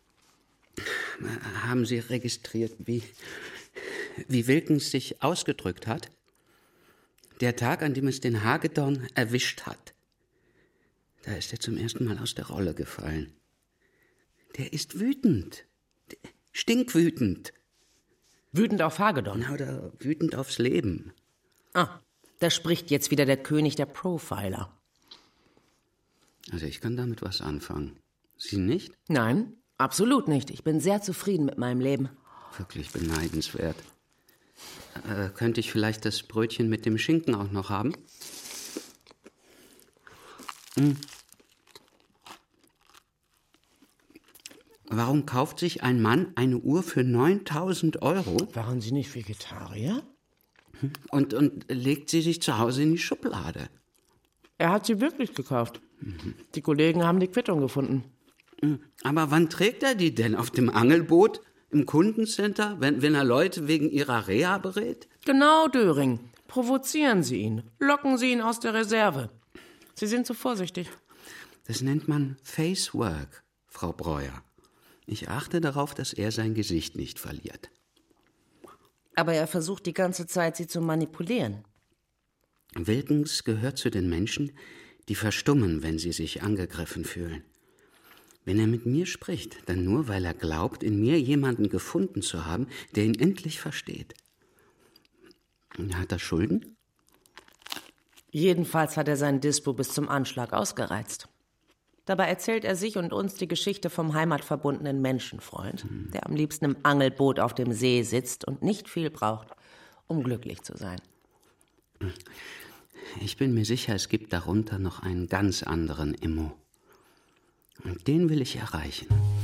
[SPEAKER 3] Haben Sie registriert, wie Wilkens sich ausgedrückt hat? Der Tag, an dem es den Hagedorn erwischt hat. Da ist er zum ersten Mal aus der Rolle gefallen. Der ist wütend. Stinkwütend.
[SPEAKER 2] Wütend auf Hagedorn.
[SPEAKER 3] Oder wütend aufs Leben.
[SPEAKER 2] Ah, da spricht jetzt wieder der König der Profiler.
[SPEAKER 3] Also ich kann damit was anfangen. Sie nicht?
[SPEAKER 2] Nein, absolut nicht. Ich bin sehr zufrieden mit meinem Leben.
[SPEAKER 3] Wirklich beneidenswert. Könnte ich vielleicht das Brötchen mit dem Schinken auch noch haben? Warum kauft sich ein Mann eine Uhr für 9.000 €?
[SPEAKER 2] Waren Sie nicht Vegetarier?
[SPEAKER 3] Und legt sie sich zu Hause in die Schublade?
[SPEAKER 2] Er hat sie wirklich gekauft. Die Kollegen haben die Quittung gefunden.
[SPEAKER 3] Aber wann trägt er die denn? Auf dem Angelboot? Im Kundencenter? Wenn er Leute wegen ihrer Reha berät?
[SPEAKER 2] Genau, Döring. Provozieren Sie ihn. Locken Sie ihn aus der Reserve. Sie sind zu vorsichtig.
[SPEAKER 3] Das nennt man Facework, Frau Breuer. Ich achte darauf, dass er sein Gesicht nicht verliert.
[SPEAKER 2] Aber er versucht die ganze Zeit, Sie zu manipulieren.
[SPEAKER 3] Wilkens gehört zu den Menschen, die verstummen, wenn sie sich angegriffen fühlen. Wenn er mit mir spricht, dann nur, weil er glaubt, in mir jemanden gefunden zu haben, der ihn endlich versteht. Hat er Schulden?
[SPEAKER 2] Jedenfalls hat er sein Dispo bis zum Anschlag ausgereizt. Dabei erzählt er sich und uns die Geschichte vom heimatverbundenen Menschenfreund, der am liebsten im Angelboot auf dem See sitzt und nicht viel braucht, um glücklich zu sein.
[SPEAKER 3] Ich bin mir sicher, es gibt darunter noch einen ganz anderen Immo. Und den will ich erreichen.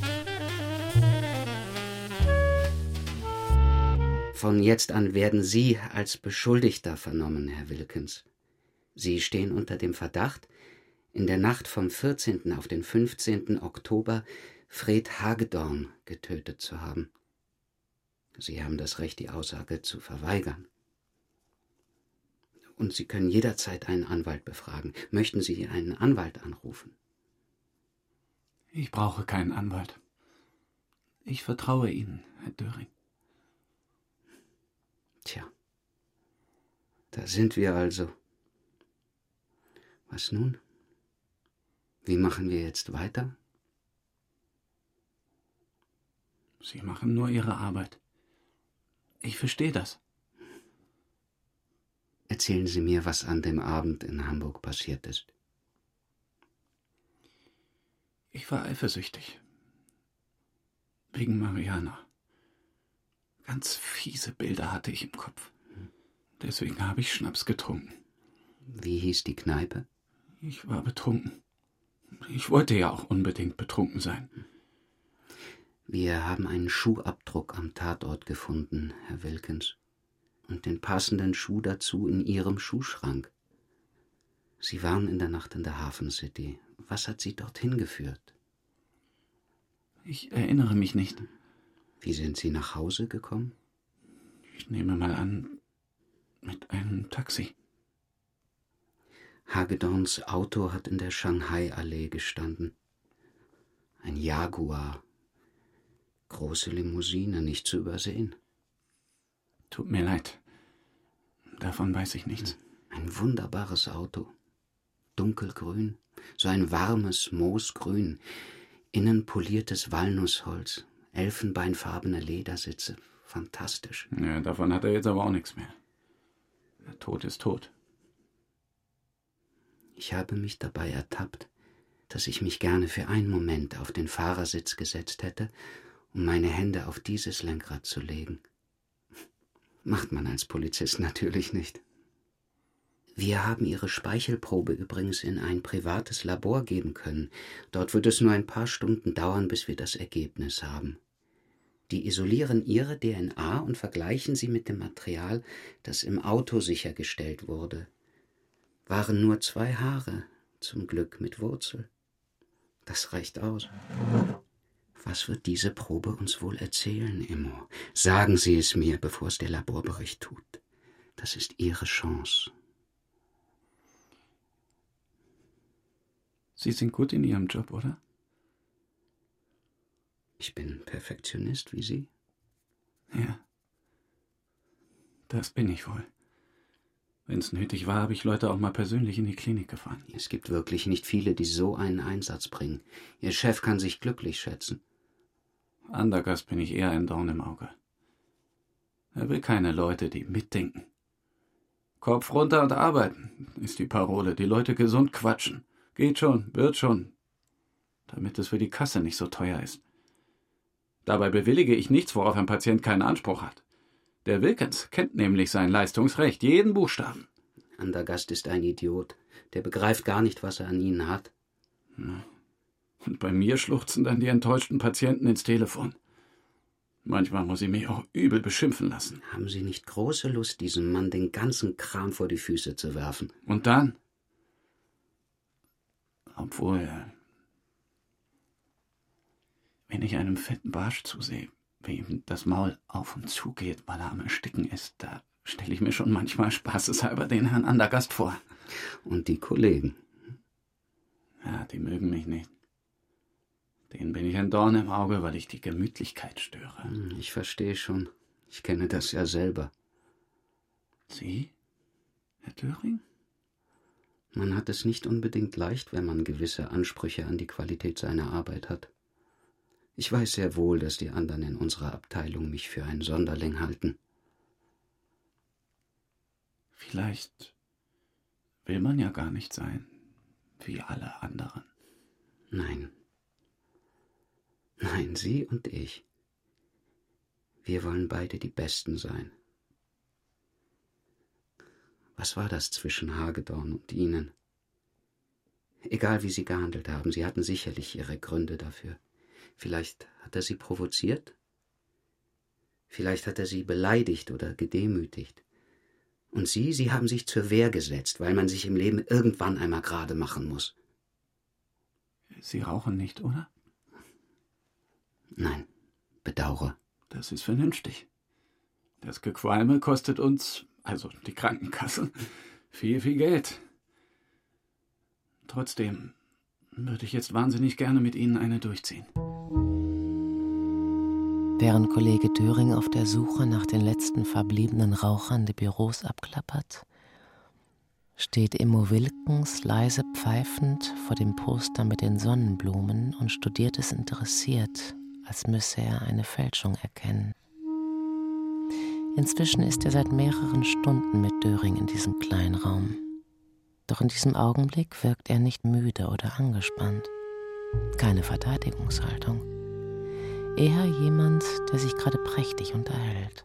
[SPEAKER 3] Von jetzt an werden Sie als Beschuldigter vernommen, Herr Wilkens. Sie stehen unter dem Verdacht, in der Nacht vom 14. auf den 15. Oktober Fred Hagedorn getötet zu haben. Sie haben das Recht, die Aussage zu verweigern. Und Sie können jederzeit einen Anwalt befragen. Möchten Sie einen Anwalt anrufen?
[SPEAKER 1] Ich brauche keinen Anwalt. Ich vertraue Ihnen, Herr Döring.
[SPEAKER 3] Tja, da sind wir also. Was nun? Wie machen wir jetzt weiter?
[SPEAKER 1] Sie machen nur Ihre Arbeit. Ich verstehe das.
[SPEAKER 3] Erzählen Sie mir, was an dem Abend in Hamburg passiert ist.
[SPEAKER 1] Ich war eifersüchtig. Wegen Mariana. Ganz fiese Bilder hatte ich im Kopf. Deswegen habe ich Schnaps getrunken.
[SPEAKER 3] Wie hieß die Kneipe?
[SPEAKER 1] Ich war betrunken. Ich wollte ja auch unbedingt betrunken sein.
[SPEAKER 3] Wir haben einen Schuhabdruck am Tatort gefunden, Herr Wilkins. Und den passenden Schuh dazu in Ihrem Schuhschrank. Sie waren in der Nacht in der Hafen City. Was hat Sie dorthin geführt?
[SPEAKER 1] Ich erinnere mich nicht.
[SPEAKER 3] Wie sind Sie nach Hause gekommen?
[SPEAKER 1] Ich nehme mal an, mit einem Taxi.
[SPEAKER 3] Hagedorns Auto hat in der Shanghai-Allee gestanden. Ein Jaguar. Große Limousine, nicht zu übersehen.
[SPEAKER 1] Tut mir leid. Davon weiß ich nichts.
[SPEAKER 3] Ein wunderbares Auto. Dunkelgrün, so ein warmes Moosgrün. Innen poliertes Walnussholz, elfenbeinfarbene Ledersitze. Fantastisch.
[SPEAKER 1] Ja, davon hat er jetzt aber auch nichts mehr. Der Tod ist tot.
[SPEAKER 3] Ich habe mich dabei ertappt, dass ich mich gerne für einen Moment auf den Fahrersitz gesetzt hätte, um meine Hände auf dieses Lenkrad zu legen. Macht man als Polizist natürlich nicht. Wir haben Ihre Speichelprobe übrigens in ein privates Labor geben können. Dort wird es nur ein paar Stunden dauern, bis wir das Ergebnis haben. Die isolieren Ihre DNA und vergleichen sie mit dem Material, das im Auto sichergestellt wurde. Waren nur 2 Haare, zum Glück mit Wurzel. Das reicht aus. Was wird diese Probe uns wohl erzählen, Immo? Sagen Sie es mir, bevor es der Laborbericht tut. Das ist Ihre Chance.
[SPEAKER 1] Sie sind gut in Ihrem Job, oder?
[SPEAKER 3] Ich bin Perfektionist wie Sie.
[SPEAKER 1] Ja. Das bin ich wohl. Wenn es nötig war, habe ich Leute auch mal persönlich in die Klinik gefahren.
[SPEAKER 3] Es gibt wirklich nicht viele, die so einen Einsatz bringen. Ihr Chef kann sich glücklich schätzen.
[SPEAKER 1] Andergast bin ich eher ein Dorn im Auge. Er will keine Leute, die mitdenken. Kopf runter und arbeiten, ist die Parole. Die Leute gesund quatschen. Geht schon, wird schon. Damit es für die Kasse nicht so teuer ist. Dabei bewillige ich nichts, worauf ein Patient keinen Anspruch hat. Der Wilkins kennt nämlich sein Leistungsrecht, jeden Buchstaben.
[SPEAKER 3] Andergast ist ein Idiot. Der begreift gar nicht, was er an Ihnen hat.
[SPEAKER 1] Und bei mir schluchzen dann die enttäuschten Patienten ins Telefon. Manchmal muss ich mich auch übel beschimpfen lassen.
[SPEAKER 3] Haben Sie nicht große Lust, diesem Mann den ganzen Kram vor die Füße zu werfen?
[SPEAKER 1] Und dann? Obwohl, wenn ich einem fetten Barsch zusehe, wie ihm das Maul auf und zu geht, weil er am Ersticken ist, da stelle ich mir schon manchmal spaßeshalber den Herrn Andergast vor.
[SPEAKER 3] Und die Kollegen?
[SPEAKER 1] Ja, die mögen mich nicht. Denen bin ich ein Dorn im Auge, weil ich die Gemütlichkeit störe.
[SPEAKER 3] Ich verstehe schon. Ich kenne das ja selber.
[SPEAKER 1] Sie, Herr Döring?
[SPEAKER 3] Man hat es nicht unbedingt leicht, wenn man gewisse Ansprüche an die Qualität seiner Arbeit hat. Ich weiß sehr wohl, dass die anderen in unserer Abteilung mich für einen Sonderling halten.
[SPEAKER 1] Vielleicht will man ja gar nicht sein, wie alle anderen.
[SPEAKER 3] Nein. Nein, Sie und ich. Wir wollen beide die Besten sein. Was war das zwischen Hagedorn und Ihnen? Egal, wie Sie gehandelt haben, Sie hatten sicherlich Ihre Gründe dafür. Vielleicht hat er Sie provoziert? Vielleicht hat er Sie beleidigt oder gedemütigt. Und Sie haben sich zur Wehr gesetzt, weil man sich im Leben irgendwann einmal gerade machen muss.
[SPEAKER 1] Sie rauchen nicht, oder?
[SPEAKER 3] Nein, bedauere.
[SPEAKER 1] Das ist vernünftig. Das Gequalme kostet uns, also die Krankenkasse, viel, viel Geld. Trotzdem würde ich jetzt wahnsinnig gerne mit Ihnen eine durchziehen.
[SPEAKER 2] Während Kollege Döring auf der Suche nach den letzten verbliebenen Rauchern die Büros abklappert, steht Immo Wilkens leise pfeifend vor dem Poster mit den Sonnenblumen und studiert es interessiert, als müsse er eine Fälschung erkennen. Inzwischen ist er seit mehreren Stunden mit Döring in diesem kleinen Raum. Doch in diesem Augenblick wirkt er nicht müde oder angespannt. Keine Verteidigungshaltung. Eher jemand, der sich gerade prächtig unterhält.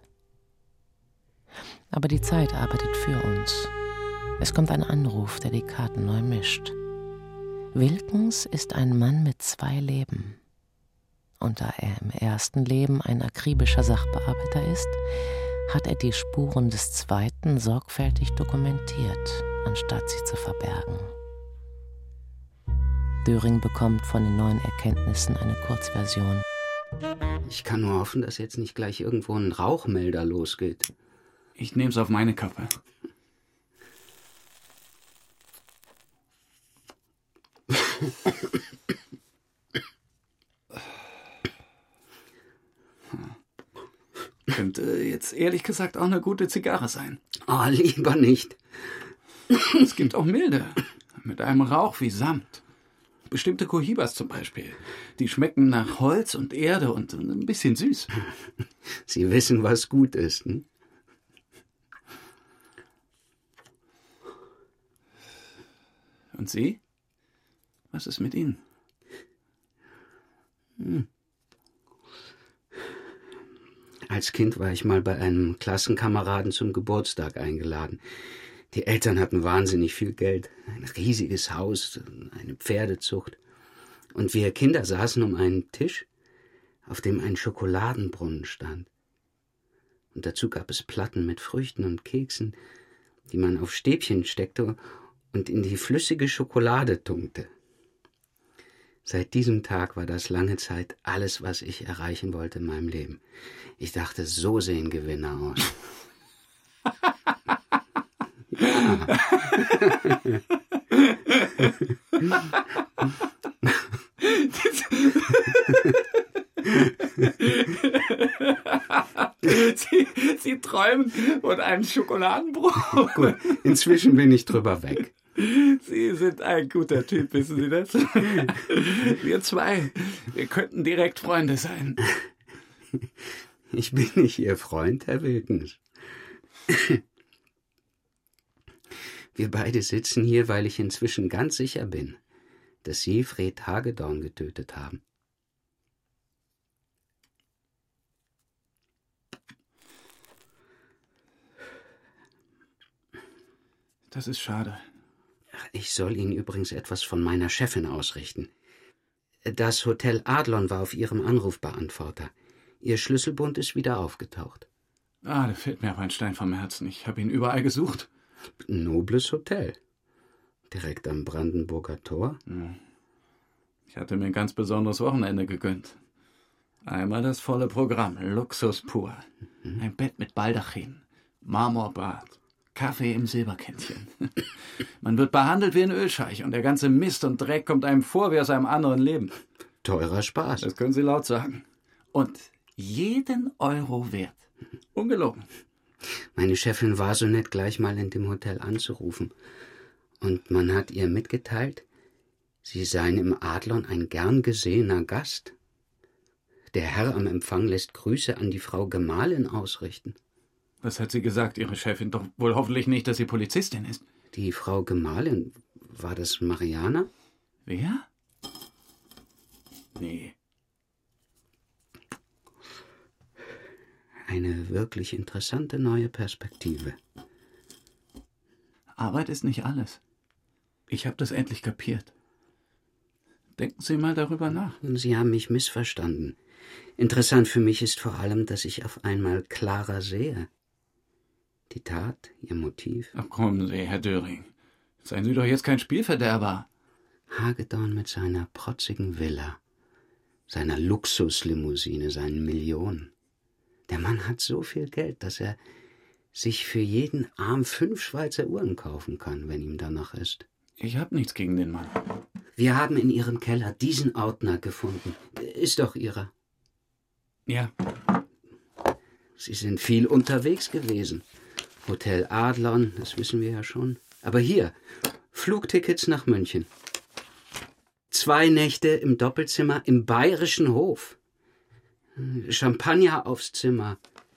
[SPEAKER 2] Aber die Zeit arbeitet für uns. Es kommt ein Anruf, der die Karten neu mischt. Wilkens ist ein Mann mit 2 Leben. Und da er im ersten Leben ein akribischer Sachbearbeiter ist, hat er die Spuren des zweiten sorgfältig dokumentiert, anstatt sie zu verbergen. Döring bekommt von den neuen Erkenntnissen eine Kurzversion.
[SPEAKER 3] Ich kann nur hoffen, dass jetzt nicht gleich irgendwo ein Rauchmelder losgeht.
[SPEAKER 1] Ich nehm's auf meine Kappe. Könnte jetzt ehrlich gesagt auch eine gute Zigarre sein.
[SPEAKER 3] Oh, lieber nicht.
[SPEAKER 1] Es gibt auch milde, mit einem Rauch wie Samt. Bestimmte Cohibas zum Beispiel. Die schmecken nach Holz und Erde und ein bisschen süß.
[SPEAKER 3] Sie wissen, was gut ist, hm?
[SPEAKER 1] Und Sie? Was ist mit Ihnen?
[SPEAKER 3] Als Kind war ich mal bei einem Klassenkameraden zum Geburtstag eingeladen. Die Eltern hatten wahnsinnig viel Geld, ein riesiges Haus, eine Pferdezucht. Und wir Kinder saßen um einen Tisch, auf dem ein Schokoladenbrunnen stand. Und dazu gab es Platten mit Früchten und Keksen, die man auf Stäbchen steckte und in die flüssige Schokolade tunkte. Seit diesem Tag war das lange Zeit alles, was ich erreichen wollte in meinem Leben. Ich dachte, so sehen Gewinner aus. Ja.
[SPEAKER 1] Sie träumen von einem Schokoladenbrot.
[SPEAKER 3] Gut, inzwischen bin ich drüber weg.
[SPEAKER 1] Sie sind ein guter Typ, wissen Sie das? Wir 2, wir könnten direkt Freunde sein.
[SPEAKER 3] Ich bin nicht Ihr Freund, Herr Wilkens. Wir beide sitzen hier, weil ich inzwischen ganz sicher bin, dass Sie Fred Hagedorn getötet haben.
[SPEAKER 1] Das ist schade.
[SPEAKER 3] Ich soll Ihnen übrigens etwas von meiner Chefin ausrichten. Das Hotel Adlon war auf Ihrem Anrufbeantworter. Ihr Schlüsselbund ist wieder aufgetaucht.
[SPEAKER 1] Ah, da fällt mir aber ein Stein vom Herzen. Ich habe ihn überall gesucht.
[SPEAKER 3] Nobles Hotel. Direkt am Brandenburger Tor.
[SPEAKER 1] Ich hatte mir ein ganz besonderes Wochenende gegönnt. Einmal das volle Programm, Luxus pur. Ein Bett mit Baldachin, Marmorbad, Kaffee im Silberkännchen. Man wird behandelt wie ein Ölscheich und der ganze Mist und Dreck kommt einem vor wie aus einem anderen Leben.
[SPEAKER 3] Teurer Spaß.
[SPEAKER 1] Das können Sie laut sagen. Und jeden Euro wert. Ungelogen.
[SPEAKER 3] Meine Chefin war so nett, gleich mal in dem Hotel anzurufen. Und man hat ihr mitgeteilt, Sie seien im Adlon ein gern gesehener Gast. Der Herr am Empfang lässt Grüße an die Frau Gemahlin ausrichten.
[SPEAKER 1] Was hat sie gesagt, Ihre Chefin? Doch wohl hoffentlich nicht, dass sie Polizistin ist.
[SPEAKER 3] Die Frau Gemahlin, war das Mariana?
[SPEAKER 1] Wer? Nee.
[SPEAKER 3] Eine wirklich interessante neue Perspektive.
[SPEAKER 1] Arbeit ist nicht alles. Ich habe das endlich kapiert. Denken Sie mal darüber nach.
[SPEAKER 3] Sie haben mich missverstanden. Interessant für mich ist vor allem, dass ich auf einmal klarer sehe. Die Tat, ihr Motiv.
[SPEAKER 1] Ach, kommen Sie, Herr Döring. Seien Sie doch jetzt kein Spielverderber.
[SPEAKER 3] Hagedorn mit seiner protzigen Villa, seiner Luxuslimousine, seinen Millionen. Der Mann hat so viel Geld, dass er sich für jeden Arm 5 Schweizer Uhren kaufen kann, wenn ihm danach ist.
[SPEAKER 1] Ich habe nichts gegen den Mann.
[SPEAKER 3] Wir haben in Ihrem Keller diesen Ordner gefunden. Ist doch Ihrer.
[SPEAKER 1] Ja.
[SPEAKER 3] Sie sind viel unterwegs gewesen. Hotel Adlon, das wissen wir ja schon. Aber hier, Flugtickets nach München. 2 Nächte im Doppelzimmer im Bayerischen Hof. Champagner aufs Zimmer.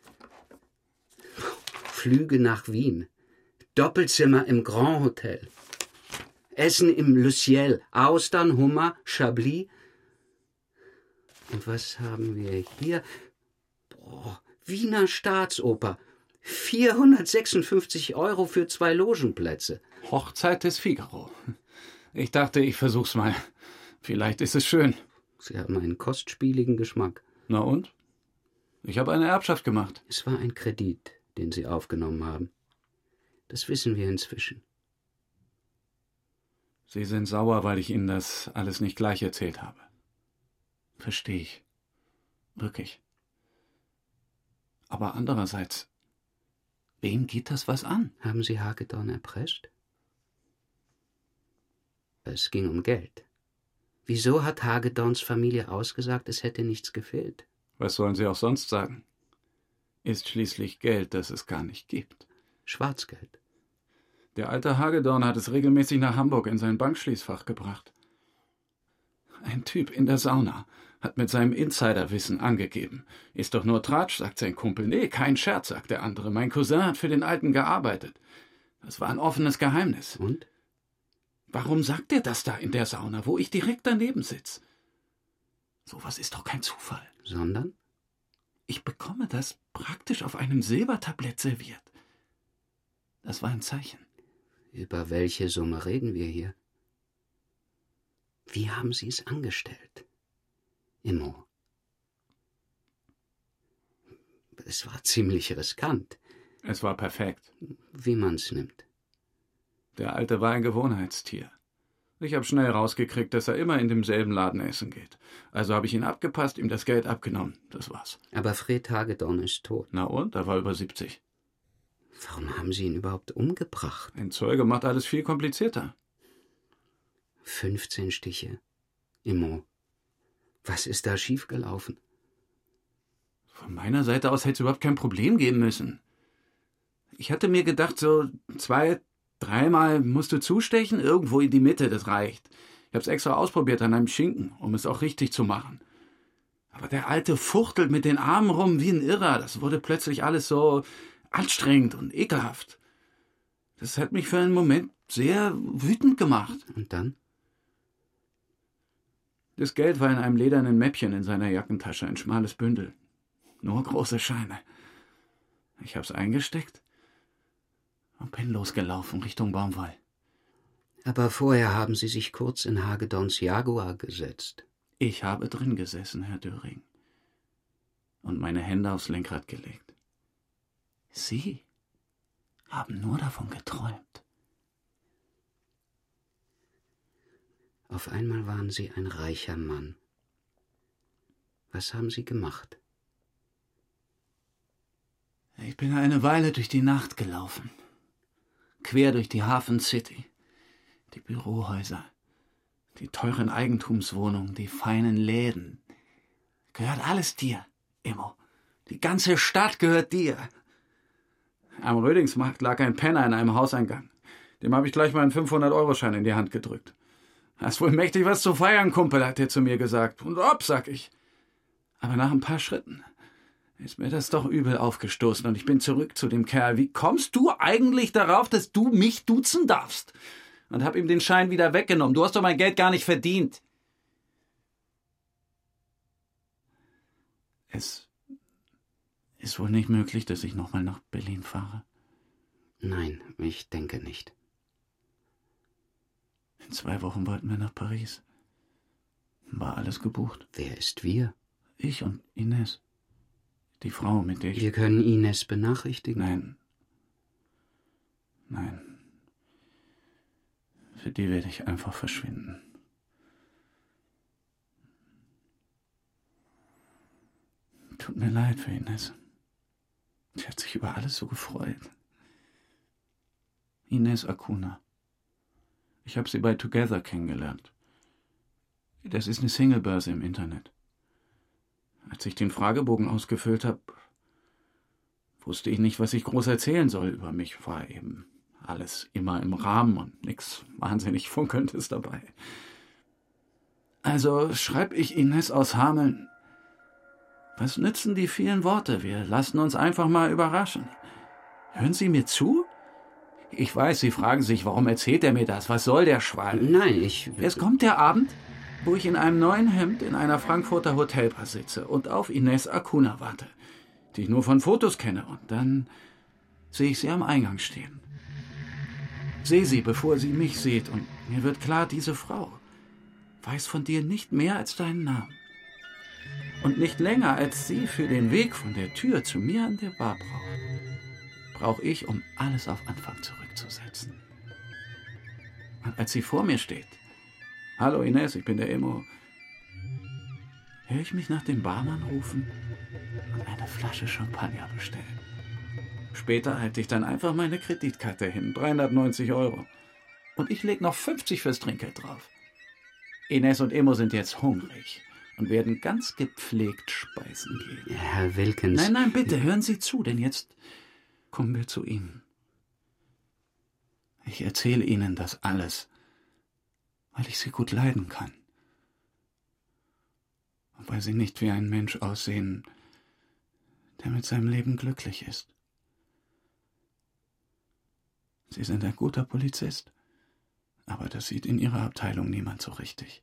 [SPEAKER 3] Flüge nach Wien. Doppelzimmer im Grand Hotel. Essen im Le Ciel. Austern, Hummer, Chablis. Und was haben wir hier? Wiener Staatsoper. 456 € für 2 Logenplätze.
[SPEAKER 1] Hochzeit des Figaro. Ich dachte, ich versuch's mal. Vielleicht ist es schön.
[SPEAKER 3] Sie haben einen kostspieligen Geschmack.
[SPEAKER 1] Na und? Ich habe eine Erbschaft gemacht.
[SPEAKER 3] Es war ein Kredit, den Sie aufgenommen haben. Das wissen wir inzwischen.
[SPEAKER 1] Sie sind sauer, weil ich Ihnen das alles nicht gleich erzählt habe. Verstehe ich. Wirklich. Aber andererseits, wem geht das was an?
[SPEAKER 3] Haben Sie Hagedorn erpresst? Es ging um Geld. Wieso hat Hagedorns Familie ausgesagt, es hätte nichts gefehlt?
[SPEAKER 1] Was sollen Sie auch sonst sagen? Ist schließlich Geld, das es gar nicht gibt.
[SPEAKER 3] Schwarzgeld.
[SPEAKER 1] Der alte Hagedorn hat es regelmäßig nach Hamburg in sein Bankschließfach gebracht. Ein Typ in der Sauna hat mit seinem Insiderwissen angegeben. Ist doch nur Tratsch, sagt sein Kumpel. Nee, kein Scherz, sagt der andere. Mein Cousin hat für den Alten gearbeitet. Das war ein offenes Geheimnis.
[SPEAKER 3] Und?
[SPEAKER 1] Warum sagt er das da in der Sauna, wo ich direkt daneben sitze? Sowas ist doch kein Zufall.
[SPEAKER 3] Sondern?
[SPEAKER 1] Ich bekomme das praktisch auf einem Silbertablett serviert. Das war ein Zeichen.
[SPEAKER 3] Über welche Summe reden wir hier? Wie haben Sie es angestellt? Immo. Es war ziemlich riskant.
[SPEAKER 1] Es war perfekt.
[SPEAKER 3] Wie man's nimmt.
[SPEAKER 1] Der Alte war ein Gewohnheitstier. Ich habe schnell rausgekriegt, dass er immer in demselben Laden essen geht. Also habe ich ihn abgepasst, ihm das Geld abgenommen. Das war's.
[SPEAKER 3] Aber Fred Hagedorn ist tot.
[SPEAKER 1] Na und? Er war über 70.
[SPEAKER 3] Warum haben Sie ihn überhaupt umgebracht?
[SPEAKER 1] Ein Zeuge macht alles viel komplizierter.
[SPEAKER 3] 15 Stiche. Immo. Was ist da schiefgelaufen?
[SPEAKER 1] Von meiner Seite aus hätte es überhaupt kein Problem geben müssen. Ich hatte mir gedacht, so 2, 3 Mal musst du zustechen, irgendwo in die Mitte, das reicht. Ich hab's extra ausprobiert an einem Schinken, um es auch richtig zu machen. Aber der Alte fuchtelt mit den Armen rum wie ein Irrer. Das wurde plötzlich alles so anstrengend und ekelhaft. Das hat mich für einen Moment sehr wütend gemacht.
[SPEAKER 3] Und dann?
[SPEAKER 1] Das Geld war in einem ledernen Mäppchen in seiner Jackentasche, ein schmales Bündel. Nur große Scheine. Ich hab's eingesteckt und bin losgelaufen Richtung Baumwall.
[SPEAKER 3] Aber vorher haben Sie sich kurz in Hagedorns Jaguar gesetzt.
[SPEAKER 1] Ich habe drin gesessen, Herr Döring, und meine Hände aufs Lenkrad gelegt. Sie haben nur davon geträumt.
[SPEAKER 3] Auf einmal waren Sie ein reicher Mann. Was haben Sie gemacht?
[SPEAKER 1] Ich bin eine Weile durch die Nacht gelaufen. Quer durch die Hafen City. Die Bürohäuser, die teuren Eigentumswohnungen, die feinen Läden. Gehört alles dir, Immo. Die ganze Stadt gehört dir. Am Rödingsmarkt lag ein Penner in einem Hauseingang. Dem habe ich gleich mal einen 500-Euro-Schein in die Hand gedrückt. Hast wohl mächtig was zu feiern, Kumpel, hat er zu mir gesagt. Und ob, sag ich. Aber nach ein paar Schritten ist mir das doch übel aufgestoßen und ich bin zurück zu dem Kerl. Wie kommst du eigentlich darauf, dass du mich duzen darfst? Und hab ihm den Schein wieder weggenommen. Du hast doch mein Geld gar nicht verdient. Es ist wohl nicht möglich, dass ich nochmal nach Berlin fahre.
[SPEAKER 3] Nein, ich denke nicht.
[SPEAKER 1] In 2 Wochen wollten wir nach Paris. War alles gebucht.
[SPEAKER 3] Wer ist wir?
[SPEAKER 1] Ich und Ines. Die Frau, mit der ich...
[SPEAKER 3] Wir können Ines benachrichtigen.
[SPEAKER 1] Nein. Für die werde ich einfach verschwinden. Tut mir leid für Ines. Sie hat sich über alles so gefreut. Ines Acuna. Ich habe sie bei Together kennengelernt. Das ist eine Singlebörse im Internet. Als ich den Fragebogen ausgefüllt habe, wusste ich nicht, was ich groß erzählen soll. Über mich war eben alles immer im Rahmen und nichts wahnsinnig Funkelndes dabei. Also schreibe ich Ines aus Hameln: Was nützen die vielen Worte? Wir lassen uns einfach mal überraschen. Hören Sie mir zu? Ich weiß, Sie fragen sich, warum erzählt er mir das? Was soll der Schwall?
[SPEAKER 3] Nein,
[SPEAKER 1] Es kommt der Abend, wo ich in einem neuen Hemd in einer Frankfurter Hotelbar sitze und auf Ines Acuna warte, die ich nur von Fotos kenne. Und dann sehe ich sie am Eingang stehen. Sehe sie, bevor sie mich sieht, und mir wird klar, diese Frau weiß von dir nicht mehr als deinen Namen. Und nicht länger, als sie für den Weg von der Tür zu mir an der Bar brauche ich, um alles auf Anfang zurückzusetzen. Und als sie vor mir steht: Hallo Ines, ich bin der Immo, höre ich mich nach dem Barmann rufen und eine Flasche Champagner bestellen. Später halte ich dann einfach meine Kreditkarte hin, 390 €. Und ich lege noch 50 fürs Trinkgeld drauf. Ines und Immo sind jetzt hungrig und werden ganz gepflegt speisen gehen.
[SPEAKER 3] Herr Wilkens...
[SPEAKER 1] Nein, bitte, hören Sie zu, denn jetzt kommen wir zu Ihnen. Ich erzähle Ihnen das alles, weil ich Sie gut leiden kann. Und weil Sie nicht wie ein Mensch aussehen, der mit seinem Leben glücklich ist. Sie sind ein guter Polizist, aber das sieht in Ihrer Abteilung niemand so richtig.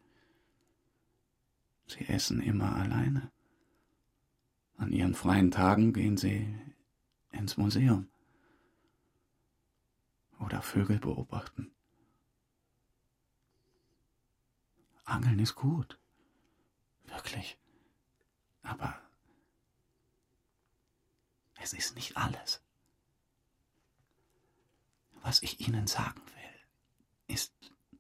[SPEAKER 1] Sie essen immer alleine. An Ihren freien Tagen gehen Sie ins Museum oder Vögel beobachten. Angeln ist gut, wirklich, aber es ist nicht alles. Was ich Ihnen sagen will, ist,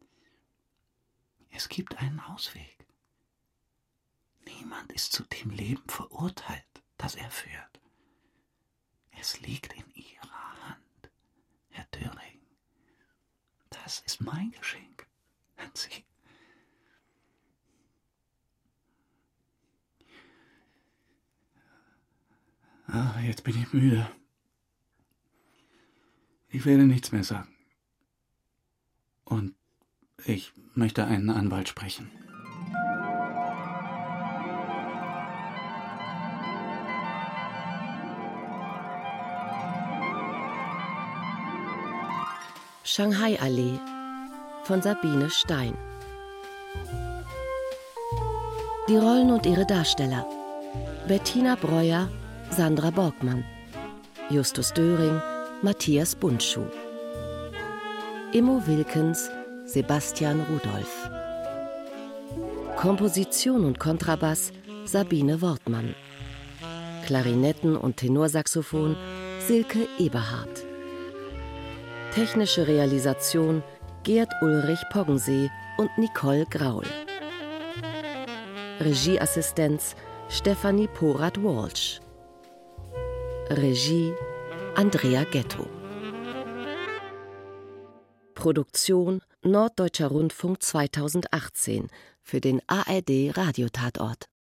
[SPEAKER 1] es gibt einen Ausweg. Niemand ist zu dem Leben verurteilt, das er führt. Es liegt in Ihrer Hand, Herr Döring. Das ist mein Geschenk an Sie. Jetzt bin ich müde. Ich werde nichts mehr sagen. Und ich möchte einen Anwalt sprechen.
[SPEAKER 2] Shanghai-Allee von Sabine Stein. Die Rollen und ihre Darsteller: Bettina Breuer, Sandra Borgmann, Justus Döring, Matthias Bundschuh, Immo Wilkens, Sebastian Rudolph. Komposition und Kontrabass Sabine Wortmann. Klarinetten und Tenorsaxophon Silke Eberhardt. Technische Realisation Gerd Ulrich Poggensee und Nicole Graul. Regieassistenz Stefanie Porath-Walsh. Regie Andrea Ghetto. Produktion Norddeutscher Rundfunk 2018 für den ARD Radiotatort.